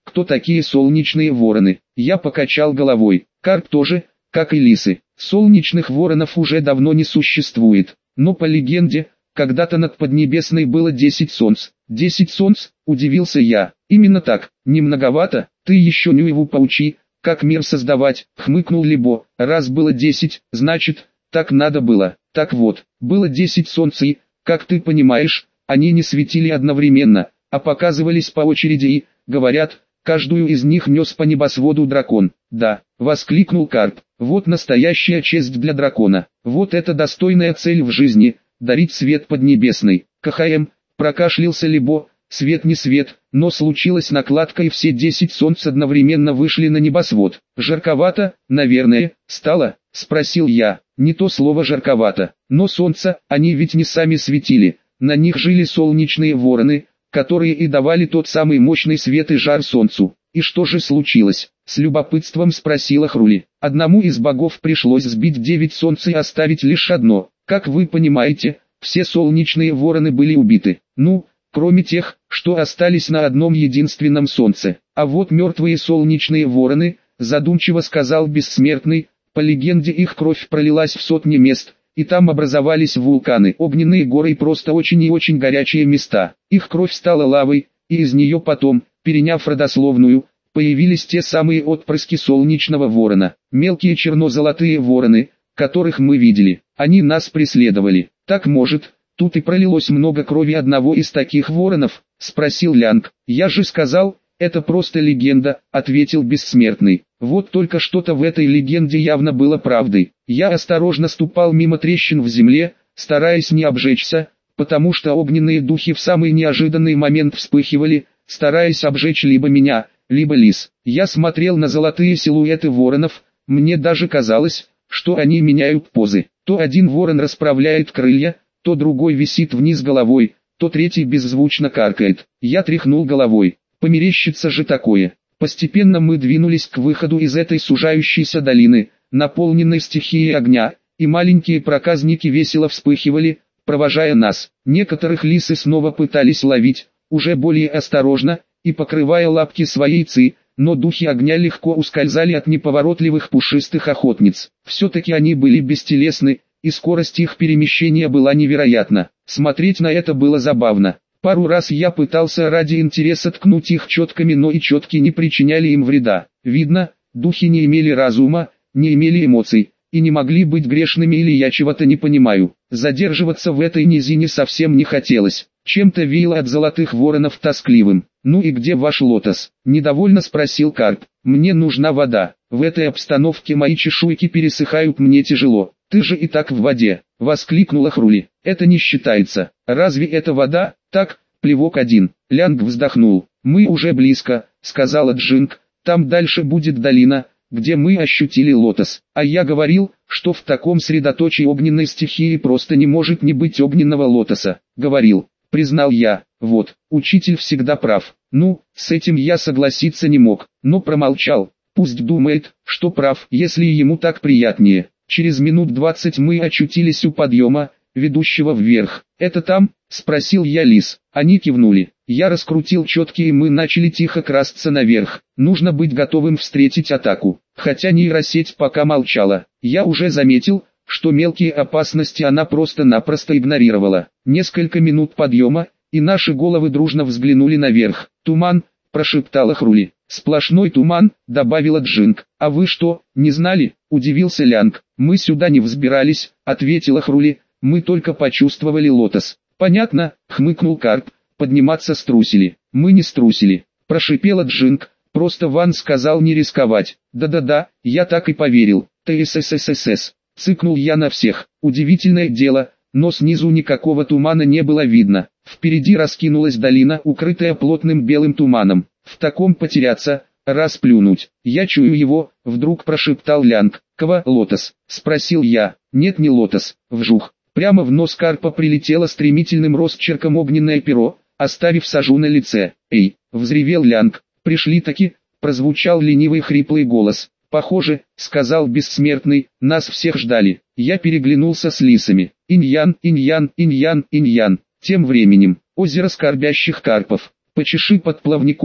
[SPEAKER 1] кто такие солнечные вороны. Я покачал головой. Карп тоже, как и лисы. Солнечных воронов уже давно не существует. Но по легенде, когда-то над Поднебесной было десять солнц. Десять солнц, удивился я. Именно так, не многовато, ты еще Нюеву поучи, как мир создавать, хмыкнул Либо. Раз было десять, значит, так надо было. Так вот, было десять солнц и, как ты понимаешь, они не светили одновременно, а показывались по очереди и, говорят, каждую из них нес по небосводу дракон. Да, воскликнул Карп, вот настоящая честь для дракона. Вот это достойная цель в жизни, дарить свет Поднебесной. КХМ, прокашлялся Либо, свет не свет, но случилась накладка и все десять солнц одновременно вышли на небосвод. Жарковато, наверное, стало, спросил я. Не то слово жарковато, но солнце, они ведь не сами светили, на них жили солнечные вороны, которые и давали тот самый мощный свет и жар солнцу. И что же случилось? С любопытством спросила Хрули. Одному из богов пришлось сбить девять солнц и оставить лишь одно. Как вы понимаете, все солнечные вороны были убиты. Ну, кроме тех, что остались на одном единственном солнце. А вот мертвые солнечные вороны, задумчиво сказал Бессмертный, по легенде их кровь пролилась в сотни мест, и там образовались вулканы, огненные горы и просто очень и очень горячие места. Их кровь стала лавой, и из нее потом, переняв родословную, появились те самые отпрыски солнечного ворона, мелкие черно-золотые вороны, которых мы видели. Они нас преследовали. Так может, тут и пролилось много крови одного из таких воронов, спросил Лянг. Я же сказал, это просто легенда, ответил Бессмертный. Вот только что-то в этой легенде явно было правдой. Я осторожно ступал мимо трещин в земле, стараясь не обжечься, потому что огненные духи в самый неожиданный момент вспыхивали, стараясь обжечь либо меня, либо лис. Я смотрел на золотые силуэты воронов, мне даже казалось, что они меняют позы. То один ворон расправляет крылья, то другой висит вниз головой, то третий беззвучно каркает. Я тряхнул головой. Померещится же такое. Постепенно мы двинулись к выходу из этой сужающейся долины, наполненной стихией огня, и маленькие проказники весело вспыхивали, провожая нас. Некоторых лисы снова пытались ловить, уже более осторожно, и покрывая лапки своей ци, но духи огня легко ускользали от неповоротливых пушистых охотниц. Все-таки они были бестелесны, и скорость их перемещения была невероятна. Смотреть на это было забавно. Пару раз я пытался ради интереса ткнуть их четками, но и четки не причиняли им вреда. Видно, духи не имели разума, не имели эмоций, и не могли быть грешными, или я чего-то не понимаю. Задерживаться в этой низине совсем не хотелось. Чем-то веяло от золотых воронов тоскливым. «Ну и где ваш лотос?» – недовольно спросил Карп. «Мне нужна вода. В этой обстановке мои чешуйки пересыхают, мне тяжело». «Ты же и так в воде!» – воскликнула Хрули. «Это не считается. Разве это вода?» «Так, плевок один». Лянг вздохнул. «Мы уже близко», — сказала Джинг. «Там дальше будет долина, где мы ощутили лотос. А я говорил, что в таком средоточии огненной стихии просто не может не быть огненного лотоса». «Говорил», — признал я. «Вот, учитель всегда прав». Ну, с этим я согласиться не мог, но промолчал. Пусть думает, что прав, если ему так приятнее. Через минут двадцать мы очутились у подъема, ведущего вверх. «Это там?» — спросил я лис. Они кивнули. Я раскрутил четки, и мы начали тихо красться наверх. Нужно быть готовым встретить атаку. Хотя нейросеть пока молчала. Я уже заметил, что мелкие опасности она просто-напросто игнорировала. Несколько минут подъема, и наши головы дружно взглянули наверх. «Туман», — прошептала Хрули. «Сплошной туман», — добавила Джинг. «А вы что, не знали?» — удивился Лянг. «Мы сюда не взбирались», — ответила Хрули. «Мы только почувствовали лотос». «Понятно», — хмыкнул Карп. «Подниматься струсили». «Мы не струсили», — прошипела Джинг. «Просто Ван сказал не рисковать». «Да-да-да, я так и поверил». «ТСССС», — цыкнул я на всех. Удивительное дело, но снизу никакого тумана не было видно. Впереди раскинулась долина, укрытая плотным белым туманом. В таком потеряться, расплюнуть. «Я чую его», — вдруг прошептал Лянг. «Кого лотос?» — спросил я. «Нет, не лотос». Вжух. Прямо в нос Карпа прилетело стремительным росчерком огненное перо, оставив сажу на лице. «Эй!» — взревел Лянг. «Пришли-таки!» — прозвучал ленивый хриплый голос. «Похоже», — сказал Бессмертный, — «нас всех ждали». Я переглянулся с лисами. Иньян, иньян, иньян, иньян. Тем временем, озеро скорбящих карпов. «Почеши под плавником»,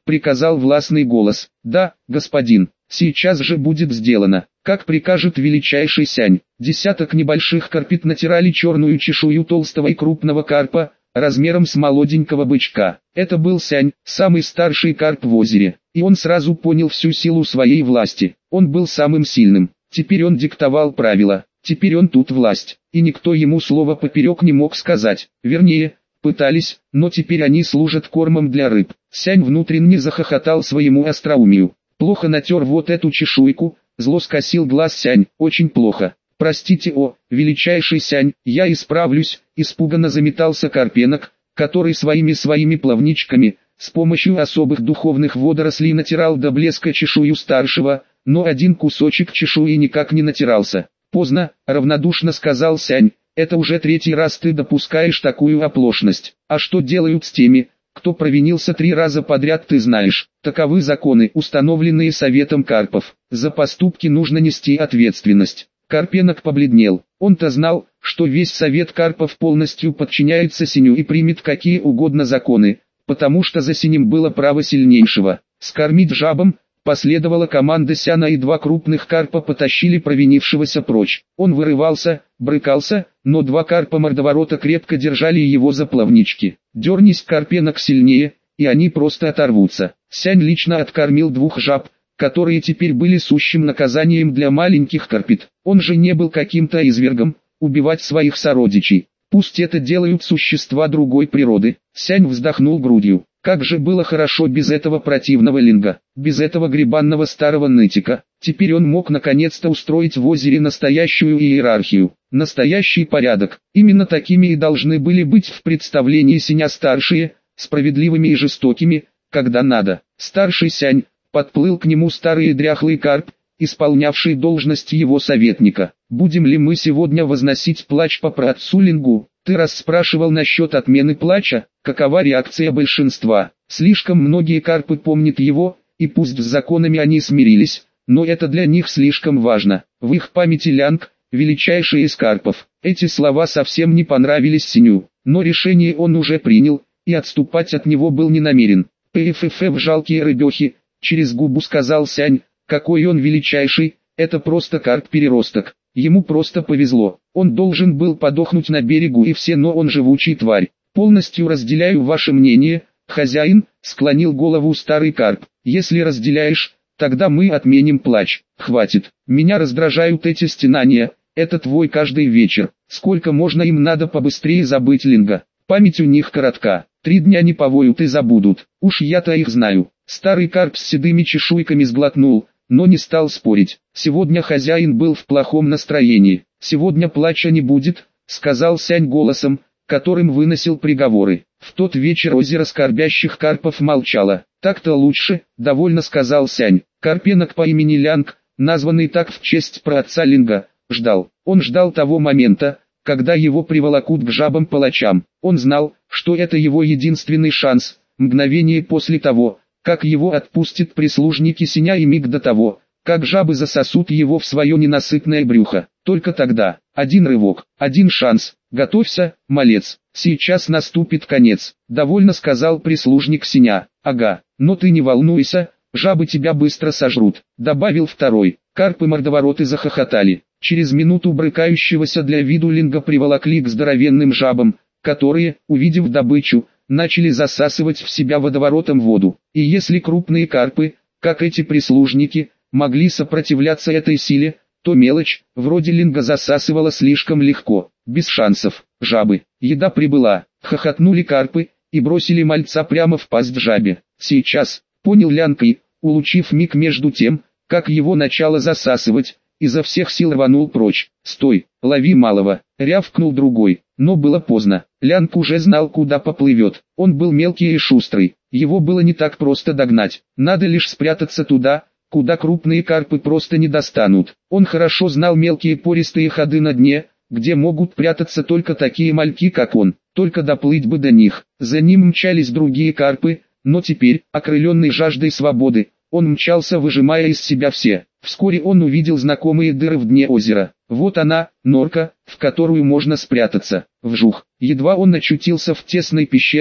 [SPEAKER 1] приказал властный голос. Да, господин, сейчас же будет сделано, как прикажет величайший Сянь. Десяток небольших карпит натирали черную чешую толстого и крупного карпа, размером с молоденького бычка. Это был Сянь, самый старший карп в озере, и он сразу понял всю силу своей власти. Он был самым сильным, теперь он диктовал правила, теперь он тут власть, и никто ему слова поперек не мог сказать, вернее, пытались, но теперь они служат кормом для рыб. Сянь внутренне захохотал своему остроумию. Плохо натер вот эту чешуйку, зло скосил глаз Сянь, очень плохо. Простите, о, величайший Сянь, я исправлюсь, испуганно заметался Карпенок, который своими-своими плавничками, с помощью особых духовных водорослей натирал до блеска чешую старшего, но один кусочек чешуи никак не натирался. Поздно, равнодушно сказал Сянь, это уже третий раз ты допускаешь такую оплошность. А что делают с теми, кто провинился три раза подряд, ты знаешь. Таковы законы, установленные Советом Карпов. За поступки нужно нести ответственность. Карпенок побледнел. Он-то знал, что весь Совет Карпов полностью подчиняется Синю и примет какие угодно законы, потому что за Синим было право сильнейшего. Скормить жабам, последовала команда Сяна, и два крупных карпа потащили провинившегося прочь. Он вырывался, брыкался, но два карпа-мордоворота крепко держали его за плавнички. Дернись Карпенок сильнее, и они просто оторвутся. Сянь лично откормил двух жаб, которые теперь были сущим наказанием для маленьких карпит. Он же не был каким-то извергом, убивать своих сородичей. Пусть это делают существа другой природы. Сянь вздохнул грудью. Как же было хорошо без этого противного линга, без этого гребанного старого нытика. Теперь он мог наконец-то устроить в озере настоящую иерархию, настоящий порядок. Именно такими и должны были быть в представлении Синя старшие, справедливыми и жестокими, когда надо. Старший Сянь, подплыл к нему старый и дряхлый карп, исполнявший должность его советника. Будем ли мы сегодня возносить плач по праотцу Лингу? Ты расспрашивал насчет отмены плача, какова реакция большинства. Слишком многие карпы помнят его, и пусть с законами они смирились, но это для них слишком важно. В их памяти Лянг, величайший из карпов. Эти слова совсем не понравились Синю, но решение он уже принял, и отступать от него был не намерен. «Пфф, жалкие рыбехи», через губу сказал Сянь, какой он величайший, это просто карп-переросток. Ему просто повезло, он должен был подохнуть на берегу и все, но он живучий тварь. Полностью разделяю ваше мнение, хозяин, склонил голову старый карп. Если разделяешь, тогда мы отменим плач. Хватит, меня раздражают эти стенания, это твой каждый вечер. Сколько можно, им надо побыстрее забыть Линга. Память у них коротка, три дня не повоют и забудут. Уж я-то их знаю. Старый карп с седыми чешуйками сглотнул, но не стал спорить. Сегодня хозяин был в плохом настроении. Сегодня плача не будет, сказал Сянь голосом, которым выносил приговоры. В тот вечер озеро скорбящих карпов молчало. Так-то лучше, довольно сказал Сянь. Карпенок по имени Лянг, названный так в честь праотца Линга, ждал. Он ждал того момента, когда его приволокут к жабам-палачам. Он знал, что это его единственный шанс. Мгновение после того, как его отпустят прислужники Синя, и миг до того, как жабы засосут его в свое ненасытное брюхо. Только тогда, один рывок, один шанс. Готовься, малец, сейчас наступит конец, довольно сказал прислужник Синя. Ага, но ты не волнуйся, жабы тебя быстро сожрут, добавил второй. Карпы-мордовороты захохотали. Через минуту брыкающегося для виду Линга приволокли к здоровенным жабам, которые, увидев добычу, начали засасывать в себя водоворотом воду. И если крупные карпы, как эти прислужники, могли сопротивляться этой силе, то мелочь, вроде Линга, засасывала слишком легко, без шансов. Жабы, еда прибыла, хохотнули карпы, и бросили мальца прямо в пасть жабе. Сейчас, понял Лянг и, улучив миг между тем, как его начало засасывать, изо всех сил рванул прочь. «Стой, лови малого!» — рявкнул другой, но было поздно. Лянг уже знал, куда поплывет. Он был мелкий и шустрый, его было не так просто догнать. Надо лишь спрятаться туда, куда крупные карпы просто не достанут. Он хорошо знал мелкие пористые ходы на дне, где могут прятаться только такие мальки, как он. Только доплыть бы до них. За ним мчались другие карпы, но теперь, окрыленный жаждой свободы, он мчался, выжимая из себя все. Вскоре он увидел знакомые дыры в дне озера. Вот она, норка, в которую можно спрятаться. Вжух. Едва он очутился в тесной пещерке,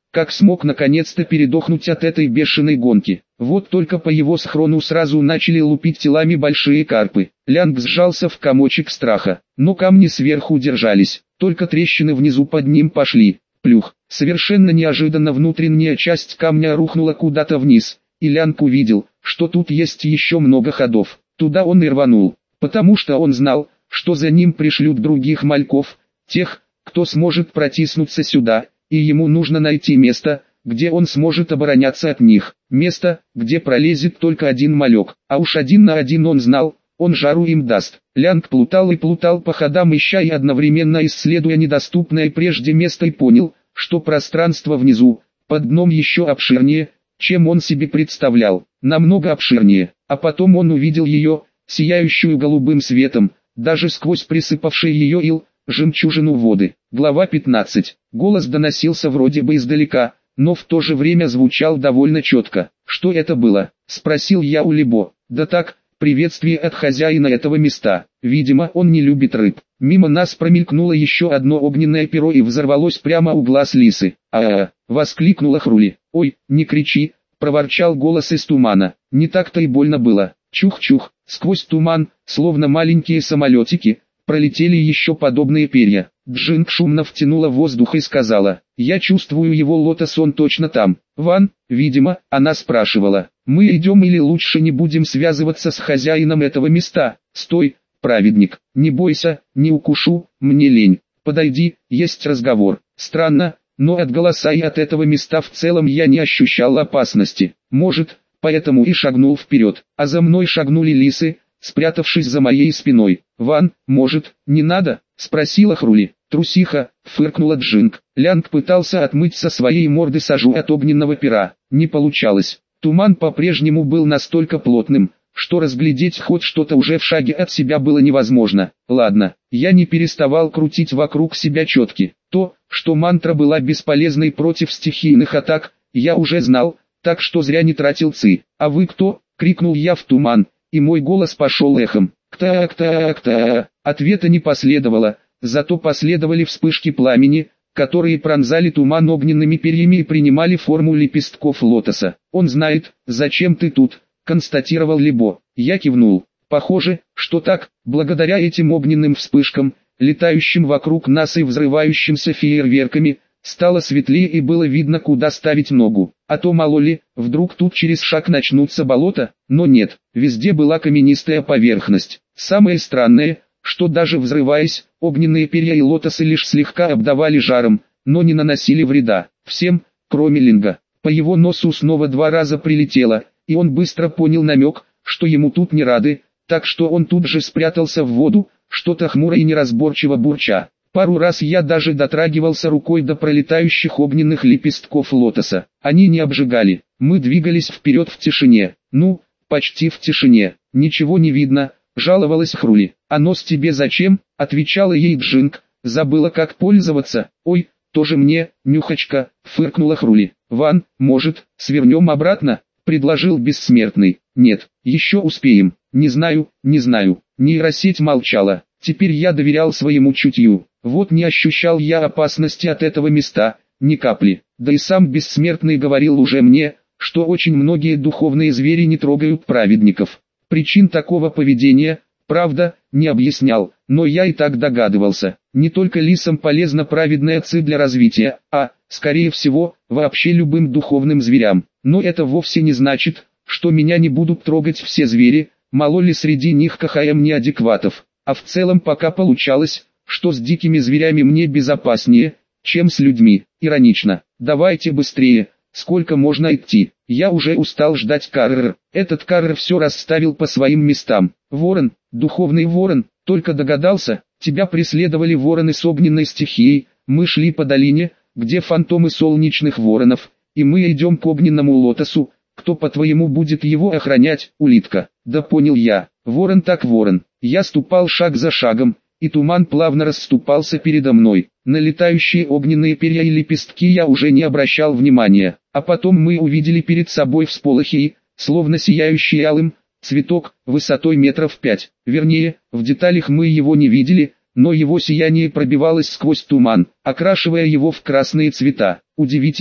[SPEAKER 1] как смог наконец-то передохнуть от этой бешеной гонки. Вот только по его схрону сразу начали лупить телами большие карпы. Лянг сжался в комочек страха, но камни сверху держались, только трещины внизу под ним пошли. Плюх, совершенно неожиданно внутренняя часть камня рухнула куда-то вниз, и Лянг увидел, что тут есть еще много ходов. Туда он и рванул, потому что он знал, что за ним пришлют других мальков, тех, кто сможет протиснуться сюда, и ему нужно найти место, где он сможет обороняться от них. Место, где пролезет только один малек, а уж один на один он знал, он жару им даст. Лянг плутал и плутал по ходам, ища и одновременно исследуя недоступное прежде место, и понял, что пространство внизу, под дном еще обширнее, чем он себе представлял, намного обширнее. А потом он увидел ее, сияющую голубым светом, даже сквозь присыпавший ее ил, жемчужину воды. Глава пятнадцать. Голос доносился вроде бы издалека, но в то же время звучал довольно четко. «Что это было?» – спросил я у Либо. «Да так, приветствие от хозяина этого места. Видимо, он не любит рыб». Мимо нас промелькнуло еще одно огненное перо и взорвалось прямо у глаз лисы. «А-а-а!» – воскликнула Хрули. «Ой, не кричи!» – проворчал голос из тумана. Не так-то и больно было. Чух-чух, сквозь туман, словно маленькие самолетики, пролетели еще подобные перья. Джинг шумно втянула воздух и сказала: «Я чувствую его лотос, он точно там». «Ван, видимо, она спрашивала, мы идем или лучше не будем связываться с хозяином этого места?» «Стой, праведник, не бойся, не укушу, мне лень. Подойди, есть разговор». Странно, но от голоса и от этого места в целом я не ощущал опасности. Может, поэтому и шагнул вперед, а за мной шагнули лисы, спрятавшись за моей спиной. «Ван, может, не надо?» – спросила Хрули. «Трусиха», – фыркнула Джинг. Лянг пытался отмыть со своей морды сажу от огненного пера. Не получалось. Туман по-прежнему был настолько плотным, что разглядеть хоть что-то уже в шаге от себя было невозможно. Ладно, я не переставал крутить вокруг себя четки. То, что мантра была бесполезной против стихийных атак, я уже знал, так что зря не тратил ци. «А вы кто?» – крикнул я в туман, и мой голос пошел эхом. «Кта-кта-кта». Ответа не последовало, зато последовали вспышки пламени, которые пронзали туман огненными перьями и принимали форму лепестков лотоса. «Он знает, зачем ты тут», — констатировал Либо. Я кивнул. Похоже, что так, благодаря этим огненным вспышкам, летающим вокруг нас и взрывающимся фейерверками, стало светлее и было видно, куда ставить ногу. А то мало ли, вдруг тут через шаг начнутся болота, но нет, везде была каменистая поверхность. Самое странное, что даже взрываясь, огненные перья и лотосы лишь слегка обдавали жаром, но не наносили вреда. Всем, кроме Линга. По его носу снова два раза прилетело, и он быстро понял намек, что ему тут не рады, так что он тут же спрятался в воду, что-то хмуро и неразборчиво бурча. Пару раз я даже дотрагивался рукой до пролетающих огненных лепестков лотоса. Они не обжигали. Мы двигались вперед в тишине. Ну, почти в тишине. «Ничего не видно», — жаловалась Хрули. «А нос тебе зачем?» — отвечала ей Джинг. «Забыла, как пользоваться». «Ой, тоже мне, нюхачка», — фыркнула Хрули. «Ван, может, свернем обратно?» — предложил Бессмертный. «Нет, еще успеем». «Не знаю, не знаю». Нейросеть молчала. Теперь я доверял своему чутью. Вот не ощущал я опасности от этого места, ни капли. Да и сам Бессмертный говорил уже мне, что очень многие духовные звери не трогают праведников. Причин такого поведения, правда, не объяснял, но я и так догадывался. Не только лисам полезна праведная ци для развития, а, скорее всего, вообще любым духовным зверям. Но это вовсе не значит, что меня не будут трогать все звери, мало ли среди них КХМ неадекватов. А в целом пока получалось, что с дикими зверями мне безопаснее, чем с людьми. Иронично. «Давайте быстрее, сколько можно идти?» Я уже устал ждать Каррер. Этот Каррер все расставил по своим местам. «Ворон, духовный ворон, только догадался, тебя преследовали вороны с огненной стихией, мы шли по долине, где фантомы солнечных воронов, и мы идем к огненному лотосу, кто по-твоему будет его охранять, улитка?» «Да понял я, ворон так ворон». Я ступал шаг за шагом, и туман плавно расступался передо мной. На летающие огненные перья и лепестки я уже не обращал внимания. А потом мы увидели перед собой всполохи и, словно сияющий алым, цветок, высотой метров пять. Вернее, в деталях мы его не видели, но его сияние пробивалось сквозь туман, окрашивая его в красные цвета. Удивительно,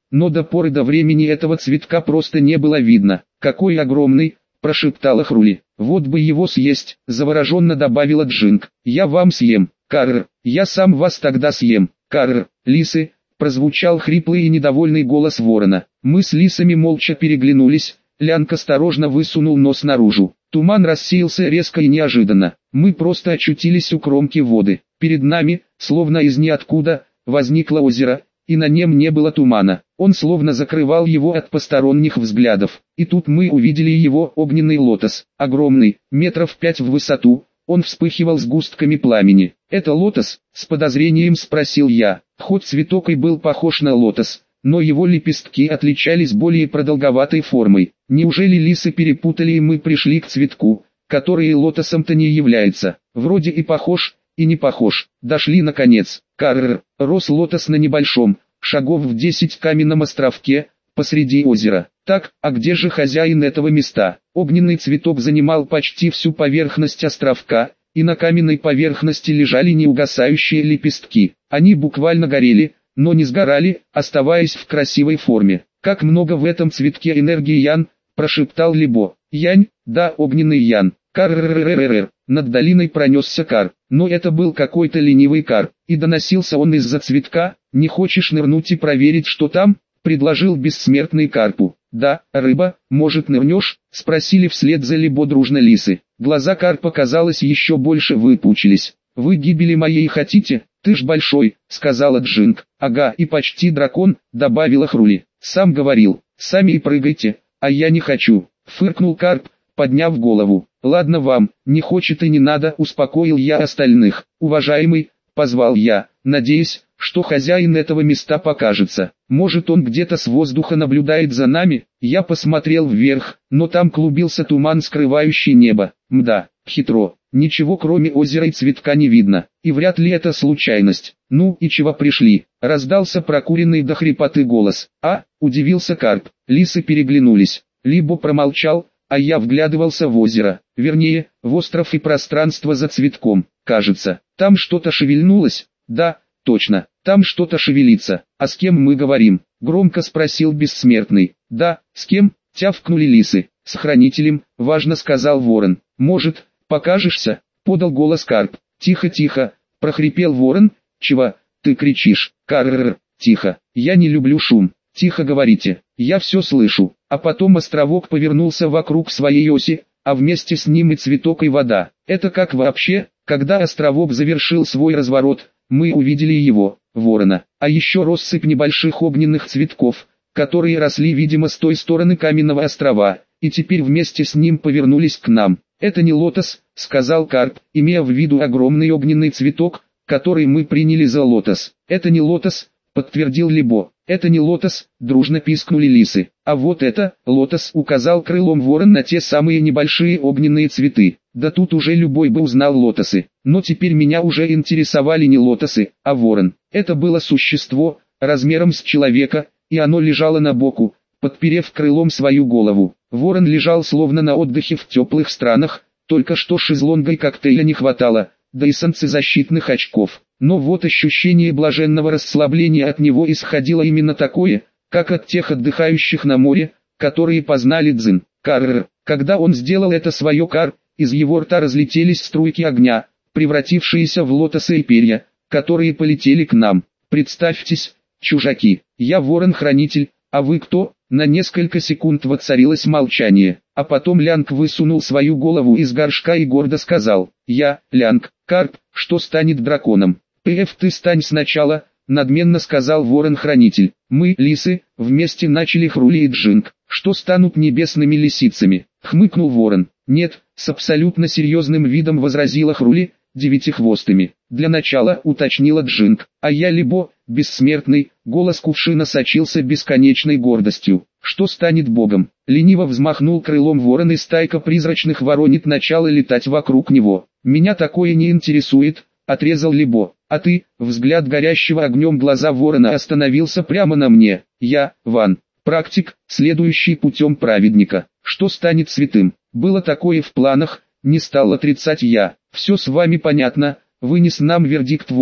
[SPEAKER 1] но до поры до времени этого цветка просто не было видно. «Какой огромный!» – прошептала Хрули. «Вот бы его съесть!» – завороженно добавила Джинг. «Я вам съем, Карр, я сам вас тогда съем, Карр, лисы!» – прозвучал хриплый и недовольный голос ворона. Мы с лисами молча переглянулись, Лянг осторожно высунул нос наружу. Туман рассеялся резко и неожиданно. Мы просто очутились у кромки воды. Перед нами, словно из ниоткуда, возникло озеро, и на нем не было тумана. Он словно закрывал его от посторонних взглядов. И тут мы увидели его огненный лотос, огромный, метров пять в высоту. Он вспыхивал сгустками пламени. «Это лотос?» – с подозрением спросил я. Хоть цветок и был похож на лотос, но его лепестки отличались более продолговатой формой. Неужели лисы перепутали и мы пришли к цветку, который и лотосом-то не является? Вроде и похож, и не похож. Дошли наконец. Карр, рос лотос на небольшом, шагов в десять каменном островке, посреди озера. Так, а где же хозяин этого места? Огненный цветок занимал почти всю поверхность островка, и на каменной поверхности лежали неугасающие лепестки. Они буквально горели, но не сгорали, оставаясь в красивой форме. «Как много в этом цветке энергии, Ян!» – прошептал Либо. «Янь? Да, огненный Ян. Карр-р-р-р-р». Над долиной пронесся кар, но это был какой-то ленивый кар, и доносился он из-за цветка. «Не хочешь нырнуть и проверить, что там?» – предложил бессмертный Карпу. «Да, рыба, может нырнешь?» – спросили вслед за Либо дружно лисы. Глаза Карпа, казалось, еще больше выпучились. «Вы гибели моей хотите? Ты ж большой», — сказала Джинг. «Ага, и почти дракон», — добавила Хрули. «Сам говорил, сами и прыгайте, а я не хочу», — фыркнул Карп, подняв голову. «Ладно вам, не хочет и не надо», — успокоил я остальных. «Уважаемый», — позвал я, надеясь, что хозяин этого места покажется. «Может, он где-то с воздуха наблюдает за нами?» Я посмотрел вверх, но там клубился туман, скрывающий небо. Мда, хитро. Ничего кроме озера и цветка не видно, и вряд ли это случайность. «Ну и чего пришли?» — раздался прокуренный до хрипоты голос. «А?» — удивился Карп. Лисы переглянулись. Либо промолчал, а я вглядывался в озеро, вернее, в остров и пространство за цветком. Кажется, там что-то шевельнулось. Да, точно, там что-то шевелится. «А с кем мы говорим?» — громко спросил бессмертный. «Да, с кем?» — тявкнули лисы. «С хранителем», — важно сказал ворон. «Может, покажешься?» — подал голос Карп. «Тихо, тихо», — прохрипел ворон. «Чего ты кричишь?» «Карр, тихо, я не люблю шум. Тихо говорите, я все слышу». А потом островок повернулся вокруг своей оси, а вместе с ним и цветок, и вода. Это как вообще? Когда островок завершил свой разворот, мы увидели его, ворона, а еще россыпь небольших огненных цветков, которые росли, видимо, с той стороны каменного острова, и теперь вместе с ним повернулись к нам. «Это не лотос», — сказал Карп, имея в виду огромный огненный цветок, который мы приняли за лотос. «Это не лотос», — подтвердил Либо. «Это не лотос», — дружно пискнули лисы. «А вот это, лотос», — указал крылом ворон на те самые небольшие огненные цветы. Да тут уже любой бы узнал лотосы. Но теперь меня уже интересовали не лотосы, а ворон. Это было существо, размером с человека, и оно лежало на боку, подперев крылом свою голову. Ворон лежал словно на отдыхе в теплых странах, только что шезлонга и коктейля не хватало, да и солнцезащитных очков. Но вот ощущение блаженного расслабления от него исходило именно такое, как от тех отдыхающих на море, которые познали дзен. Карр. Когда он сделал это свое кар, из его рта разлетелись струйки огня, превратившиеся в лотосы и перья, которые полетели к нам. «Представьтесь, чужаки, я ворон-хранитель, а вы кто?» На несколько секунд воцарилось молчание, а потом Лянг высунул свою голову из горшка и гордо сказал: «Я, Лянг, Карп, что станет драконом?» «Пф, ты стань сначала», — надменно сказал ворон-хранитель. «Мы, лисы, вместе начали Хрули и Джинг, что станут небесными лисицами», — хмыкнул ворон. «Нет», — с абсолютно серьезным видом возразила Хрули, девятихвостыми. «Для начала», — уточнила Джинг, «а я Либо, бессмертный». Голос кувшина сочился бесконечной гордостью. «Что станет богом?» Лениво взмахнул крылом ворон, и стайка призрачных воронит начала летать вокруг него. «Меня такое не интересует», — отрезал Либо. «А ты?» Взгляд горящего огнем глаза ворона остановился прямо на мне. «Я, Ван, практик, следующий путем праведника. Что станет святым?» «Было такое в планах», — не стал отрицать я. «Все с вами понятно», — вынес нам вердикт ворон.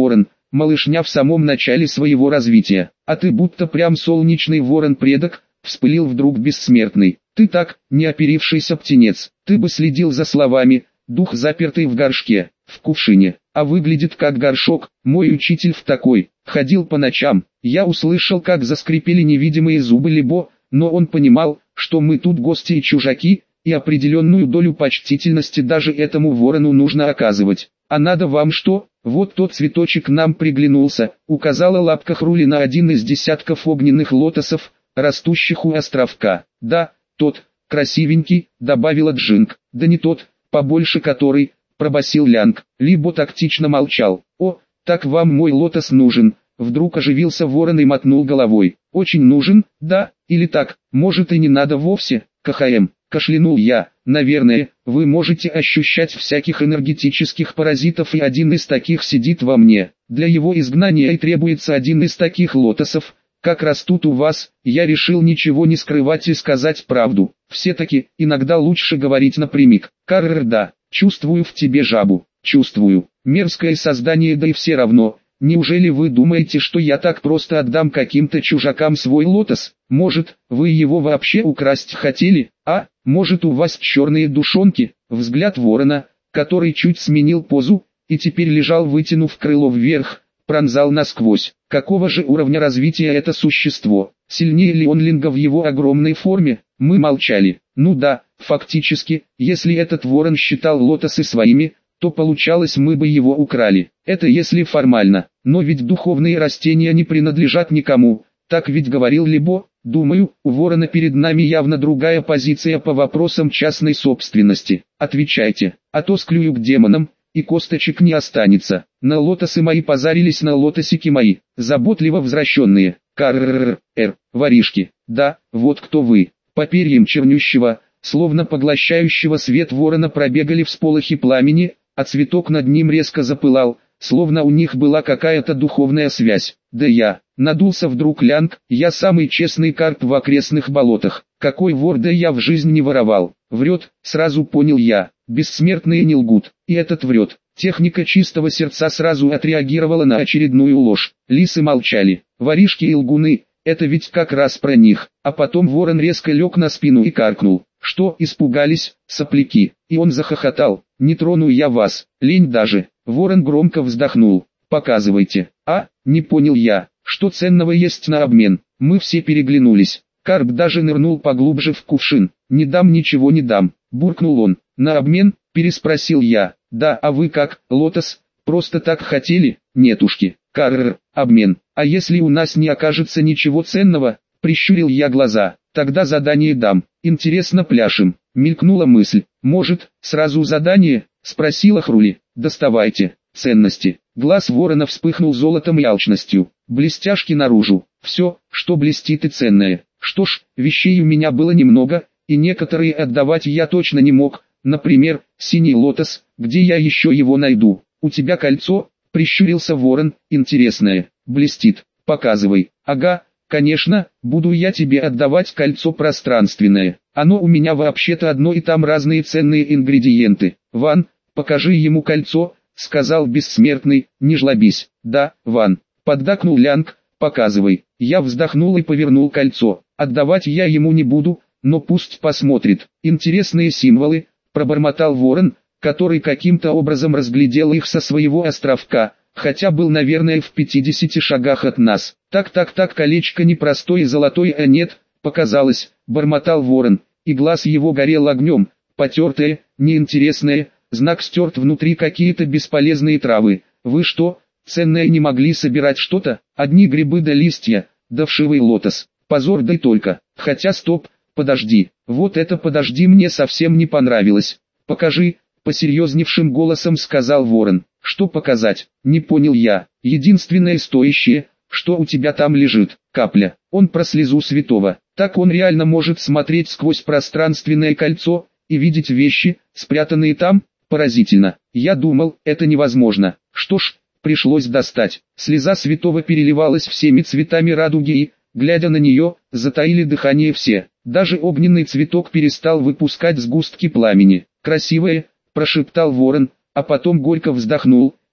[SPEAKER 1] малышня в самом начале своего развития. А ты будто прям солнечный ворон-предок, вспылил вдруг бессмертный. Ты так, не оперившийся птенец, ты бы следил за словами, дух запертый в горшке, в кувшине, а выглядит как горшок, мой учитель в такой, ходил по ночам. Я услышал, как заскрипели невидимые зубы Либо, но он понимал, что мы тут гости и чужаки, и определенную долю почтительности даже этому ворону нужно оказывать. А надо вам что? Вот тот цветочек нам приглянулся, указала лапка Хрули на один из десятков огненных лотосов, растущих у островка. Да, тот, красивенький, добавила Джинг. Да не тот, побольше который, пробасил Лянг. Либо тактично молчал. О, так вам мой лотос нужен. Вдруг оживился ворон и мотнул головой. Очень нужен, да, или так, может и не надо вовсе, КХМ. Кашлянул я. Наверное, вы можете ощущать всяких энергетических паразитов, и один из таких сидит во мне. Для его изгнания и требуется один из таких лотосов, как растут у вас. Я решил ничего не скрывать и сказать правду. Все-таки, иногда лучше говорить напрямик. Карр, да, чувствую в тебе жабу, чувствую. Мерзкое создание, да и все равно. Неужели вы думаете, что я так просто отдам каким-то чужакам свой лотос? Может, вы его вообще украсть хотели? А, может, у вас черные душонки? Взгляд ворона, который чуть сменил позу, и теперь лежал, вытянув крыло вверх, пронзал насквозь. Какого же уровня развития это существо? Сильнее ли он Линга в его огромной форме? Мы молчали. Ну да, фактически, если этот ворон считал лотосы своими, то получалось, мы бы его украли. Это если формально, но ведь духовные растения не принадлежат никому, так ведь говорил Либо. Думаю, у ворона перед нами явно другая позиция по вопросам частной собственности. Отвечайте, а то склюю к демонам, и косточек не останется. На лотосы мои позарились, на лотосики мои, заботливо возвращенные. Каррррр, воришки, да, вот кто вы. По перьям чернющего, словно поглощающего свет ворона пробегали всполохи пламени, а цветок над ним резко запылал, словно у них была какая-то духовная связь. Да я, надулся вдруг Лянг, я самый честный карп в окрестных болотах. Какой вор, да я в жизнь не воровал. Врет, сразу понял я, бессмертные не лгут, и этот врет. Техника чистого сердца сразу отреагировала на очередную ложь. Лисы молчали, воришки и лгуны, это ведь как раз про них. А потом ворон резко лег на спину и каркнул. Что, испугались, сопляки? И он захохотал. Не трону я вас, лень даже. Ворон громко вздохнул. Показывайте. А, не понял я, что ценного есть на обмен. Мы все переглянулись. Карп даже нырнул поглубже в кувшин. Не дам, ничего не дам, буркнул он. На обмен, переспросил я. Да, а вы как, лотос, просто так хотели? Нетушки. Карр, обмен. А если у нас не окажется ничего ценного? Прищурил я глаза. Тогда задание дам. Интересно, пляшем. Мелькнула мысль. Может, сразу задание? Спросила Хрули. Доставайте. Ценности. Глаз ворона вспыхнул золотом и алчностью. Блестяшки наружу. Все, что блестит и ценное. Что ж, вещей у меня было немного, и некоторые отдавать я точно не мог. Например, синий лотос, где я еще его найду? У тебя кольцо? Прищурился ворон. Интересное. Блестит. Показывай. Ага. Конечно, буду я тебе отдавать кольцо пространственное. Оно у меня вообще-то одно, и там разные ценные ингредиенты. Ван, покажи ему кольцо, сказал бессмертный, не жлобись. Да, Ван, поддакнул Лянг, показывай. Я вздохнул и повернул кольцо. Отдавать я ему не буду, но пусть посмотрит. Интересные символы, пробормотал ворон, который каким-то образом разглядел их со своего островка, хотя был, наверное, в пятидесяти шагах от нас. Так-так-так, колечко не простое золотое, а нет, показалось, бормотал ворон, и глаз его горел огнем, потертое, неинтересное, знак стерт, внутри какие-то бесполезные травы. Вы что, ценное не могли собирать что-то? Одни грибы да листья, да вшивый лотос. Позор, да и только. Хотя стоп, подожди, вот это подожди мне совсем не понравилось. Покажи, посерьезневшим голосом сказал ворон. Что показать? Не понял я. Единственное стоящее, что у тебя там лежит, капля. Он про слезу святого. Так он реально может смотреть сквозь пространственное кольцо и видеть вещи, спрятанные там? Поразительно. Я думал, это невозможно. Что ж, пришлось достать. Слеза святого переливалась всеми цветами радуги и, глядя на нее, затаили дыхание все. Даже огненный цветок перестал выпускать сгустки пламени. Красивое, прошептал ворон, а потом горько вздохнул.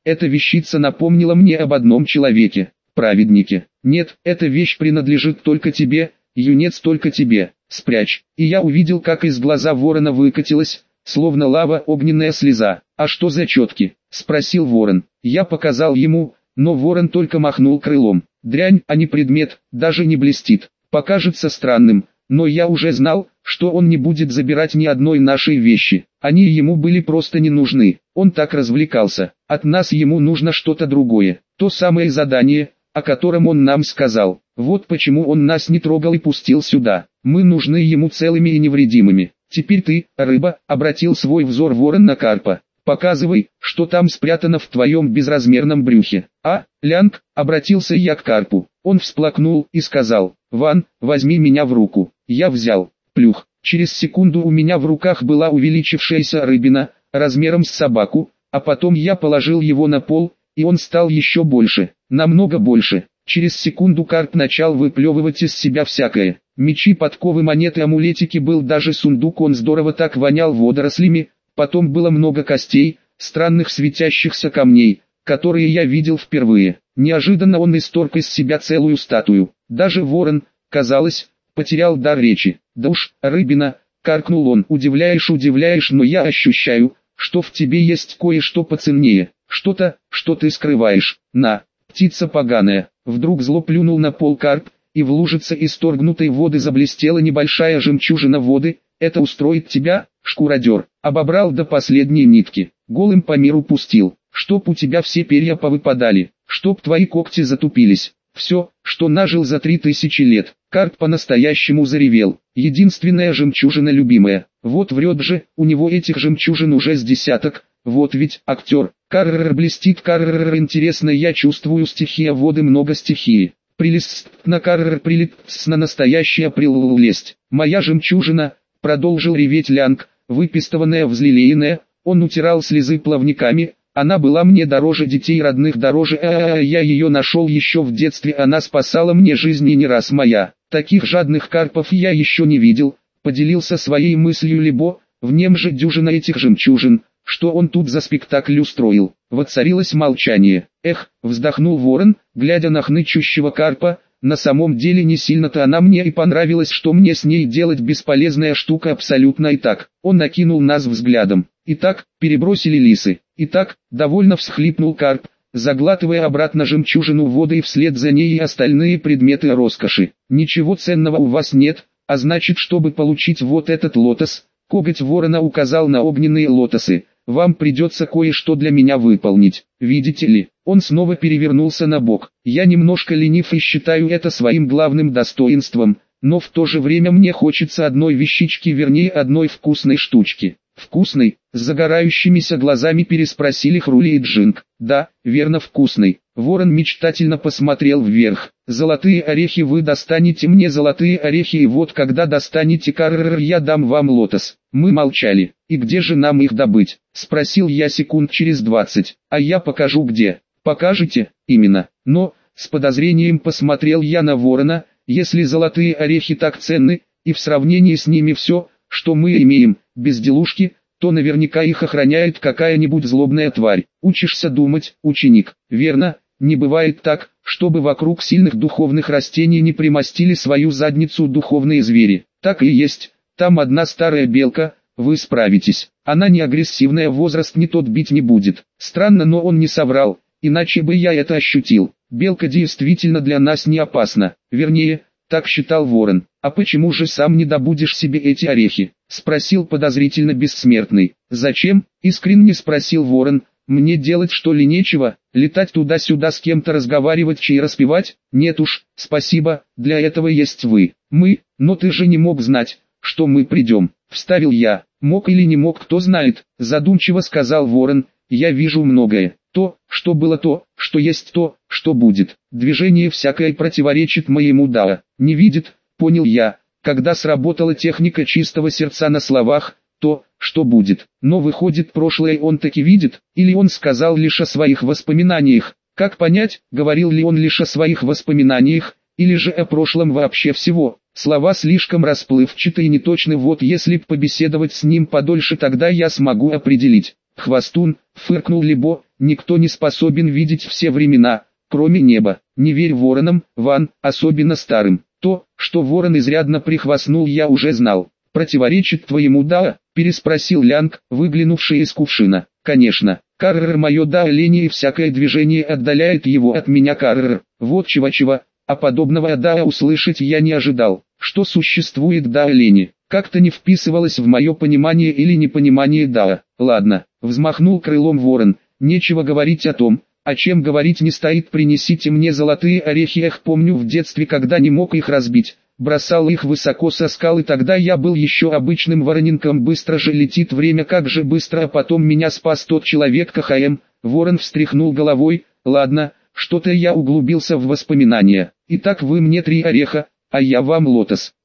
[SPEAKER 1] Эта вещица напомнила мне об одном человеке, праведнике. Нет, эта вещь принадлежит только тебе, юнец, только тебе. Спрячь. И я увидел, как из глаза ворона выкатилась, словно лава, огненная слеза. А что за четки? Спросил ворон. Я показал ему, но ворон только махнул крылом. Дрянь, а не предмет, даже не блестит. Покажется странным, но я уже знал, что он не будет забирать ни одной нашей вещи. Они ему были просто не нужны. Он так развлекался. От нас ему нужно что-то другое. То самое задание, о котором он нам сказал. Вот почему он нас не трогал и пустил сюда. Мы нужны ему целыми и невредимыми. Теперь ты, рыба, обратил свой взор ворон на карпа. Показывай, что там спрятано в твоем безразмерном брюхе. А, Лянг, обратился я к карпу. Он всплакнул и сказал: Ван, возьми меня в руку. Я взял. Плюх. Через секунду у меня в руках была увеличившаяся рыбина, размером с собаку, а потом я положил его на пол, и он стал еще больше, намного больше. Через секунду карп начал выплевывать из себя всякое. Мечи, подковы, монеты, амулетики, был даже сундук, он здорово так вонял водорослями. Потом было много костей, странных светящихся камней, которые я видел впервые. Неожиданно он исторг из себя целую статую. Даже ворон, казалось, потерял дар речи. Да уж, рыбина, каркнул он, удивляешь, удивляешь, но я ощущаю, что в тебе есть кое-что поценнее. Что-то, что ты скрываешь. На, птица поганая. Вдруг зло плюнул на пол карп, и в лужице исторгнутой воды заблестела небольшая жемчужина воды. Это устроит тебя, шкуродер. Обобрал до последней нитки, голым по миру пустил. Чтоб у тебя все перья повыпадали, чтоб твои когти затупились. Все, что нажил за три тысячи лет. Карп по-настоящему заревел. Единственная жемчужина любимая. Вот врет же, у него этих жемчужин уже с десяток. Вот ведь, актер. Карррр блестит, карррр, интересно, я чувствую стихия воды, много стихии. Прилист на карррр, прилип на настоящая прилесть. Моя жемчужина, продолжил реветь Лянг, выпистованная, взлелеянная. Он утирал слезы плавниками. Она была мне дороже детей родных, дороже, а, -а, -а я ее нашел еще в детстве, она спасала мне жизнь и не раз моя. Таких жадных карпов я еще не видел, поделился своей мыслью Лебо, в нем же дюжина этих жемчужин. Что он тут за спектакль устроил? Воцарилось молчание. Эх, вздохнул ворон, глядя на хнычущего карпа, на самом деле не сильно-то она мне и понравилась, что мне с ней делать, бесполезная штука абсолютно. И так, он накинул нас взглядом. Итак, перебросили лисы. Итак, довольно всхлипнул карп, заглатывая обратно жемчужину воды, и вслед за ней и остальные предметы роскоши. Ничего ценного у вас нет, а значит, чтобы получить вот этот лотос, коготь ворона указал на огненные лотосы, вам придется кое-что для меня выполнить. Видите ли, он снова перевернулся на бок. Я немножко ленив и считаю это своим главным достоинством, но в то же время мне хочется одной вещички, вернее одной вкусной штучки. «Вкусный?» — с загорающимися глазами переспросили Хрули и Джинг. «Да, верно, вкусный». Ворон мечтательно посмотрел вверх. «Золотые орехи, вы достанете мне золотые орехи, и вот когда достанете карррр, я дам вам лотос». Мы молчали. «И где же нам их добыть?» — спросил я секунд через двадцать. «А я покажу где». «Покажете?» «Именно». Но, с подозрением посмотрел я на ворона, если золотые орехи так ценны, и в сравнении с ними все, что мы имеем, безделушки, то наверняка их охраняет какая-нибудь злобная тварь. Учишься думать, ученик, верно? Не бывает так, чтобы вокруг сильных духовных растений не примостили свою задницу духовные звери. Так и есть, там одна старая белка, вы справитесь. Она не агрессивная, возраст не тот, бить не будет. Странно, но он не соврал, иначе бы я это ощутил. Белка действительно для нас не опасна, вернее, так считал ворон. «А почему же сам не добудешь себе эти орехи?» — спросил подозрительно бессмертный. «Зачем?» — искренне спросил ворон. «Мне делать что ли нечего? Летать туда-сюда, с кем-то разговаривать, чай распевать? Нет уж, спасибо, для этого есть вы». «Мы? Но ты же не мог знать, что мы придем», — вставил я. «Мог или не мог, кто знает», — задумчиво сказал ворон. «Я вижу многое. То, что было, то, что есть, то, что будет. Движение всякое противоречит моему «да». Не видит». Понял я, когда сработала техника чистого сердца на словах, то, что будет. Но выходит, прошлое он таки видит, или он сказал лишь о своих воспоминаниях? Как понять, говорил ли он лишь о своих воспоминаниях, или же о прошлом вообще всего? Слова слишком расплывчаты и неточны, вот если б побеседовать с ним подольше, тогда я смогу определить. «Хвостун», — фыркнул Лебо, никто не способен видеть все времена, кроме неба. Не верь воронам, Ван, особенно старым. То, что ворон изрядно прихвастнул, я уже знал. Противоречит твоему «да», переспросил Лянг, выглянувший из кувшина. Конечно, Каррер, мое «да» оленя и всякое движение отдаляет его от меня. Каррер, вот чего-чего, а подобного «да» услышать я не ожидал. Что существует «да» оленя, как-то не вписывалось в мое понимание или непонимание «да». Ладно, взмахнул крылом ворон, нечего говорить о том, о чем говорить не стоит. Принесите мне золотые орехи. Эх, помню в детстве, когда не мог их разбить, бросал их высоко со скалы. Тогда я был еще обычным вороненком. Быстро же летит время, как же быстро. А потом меня спас тот человек КХМ. Ворон встряхнул головой. Ладно, что-то я углубился в воспоминания. Итак, вы мне три ореха, а я вам лотос.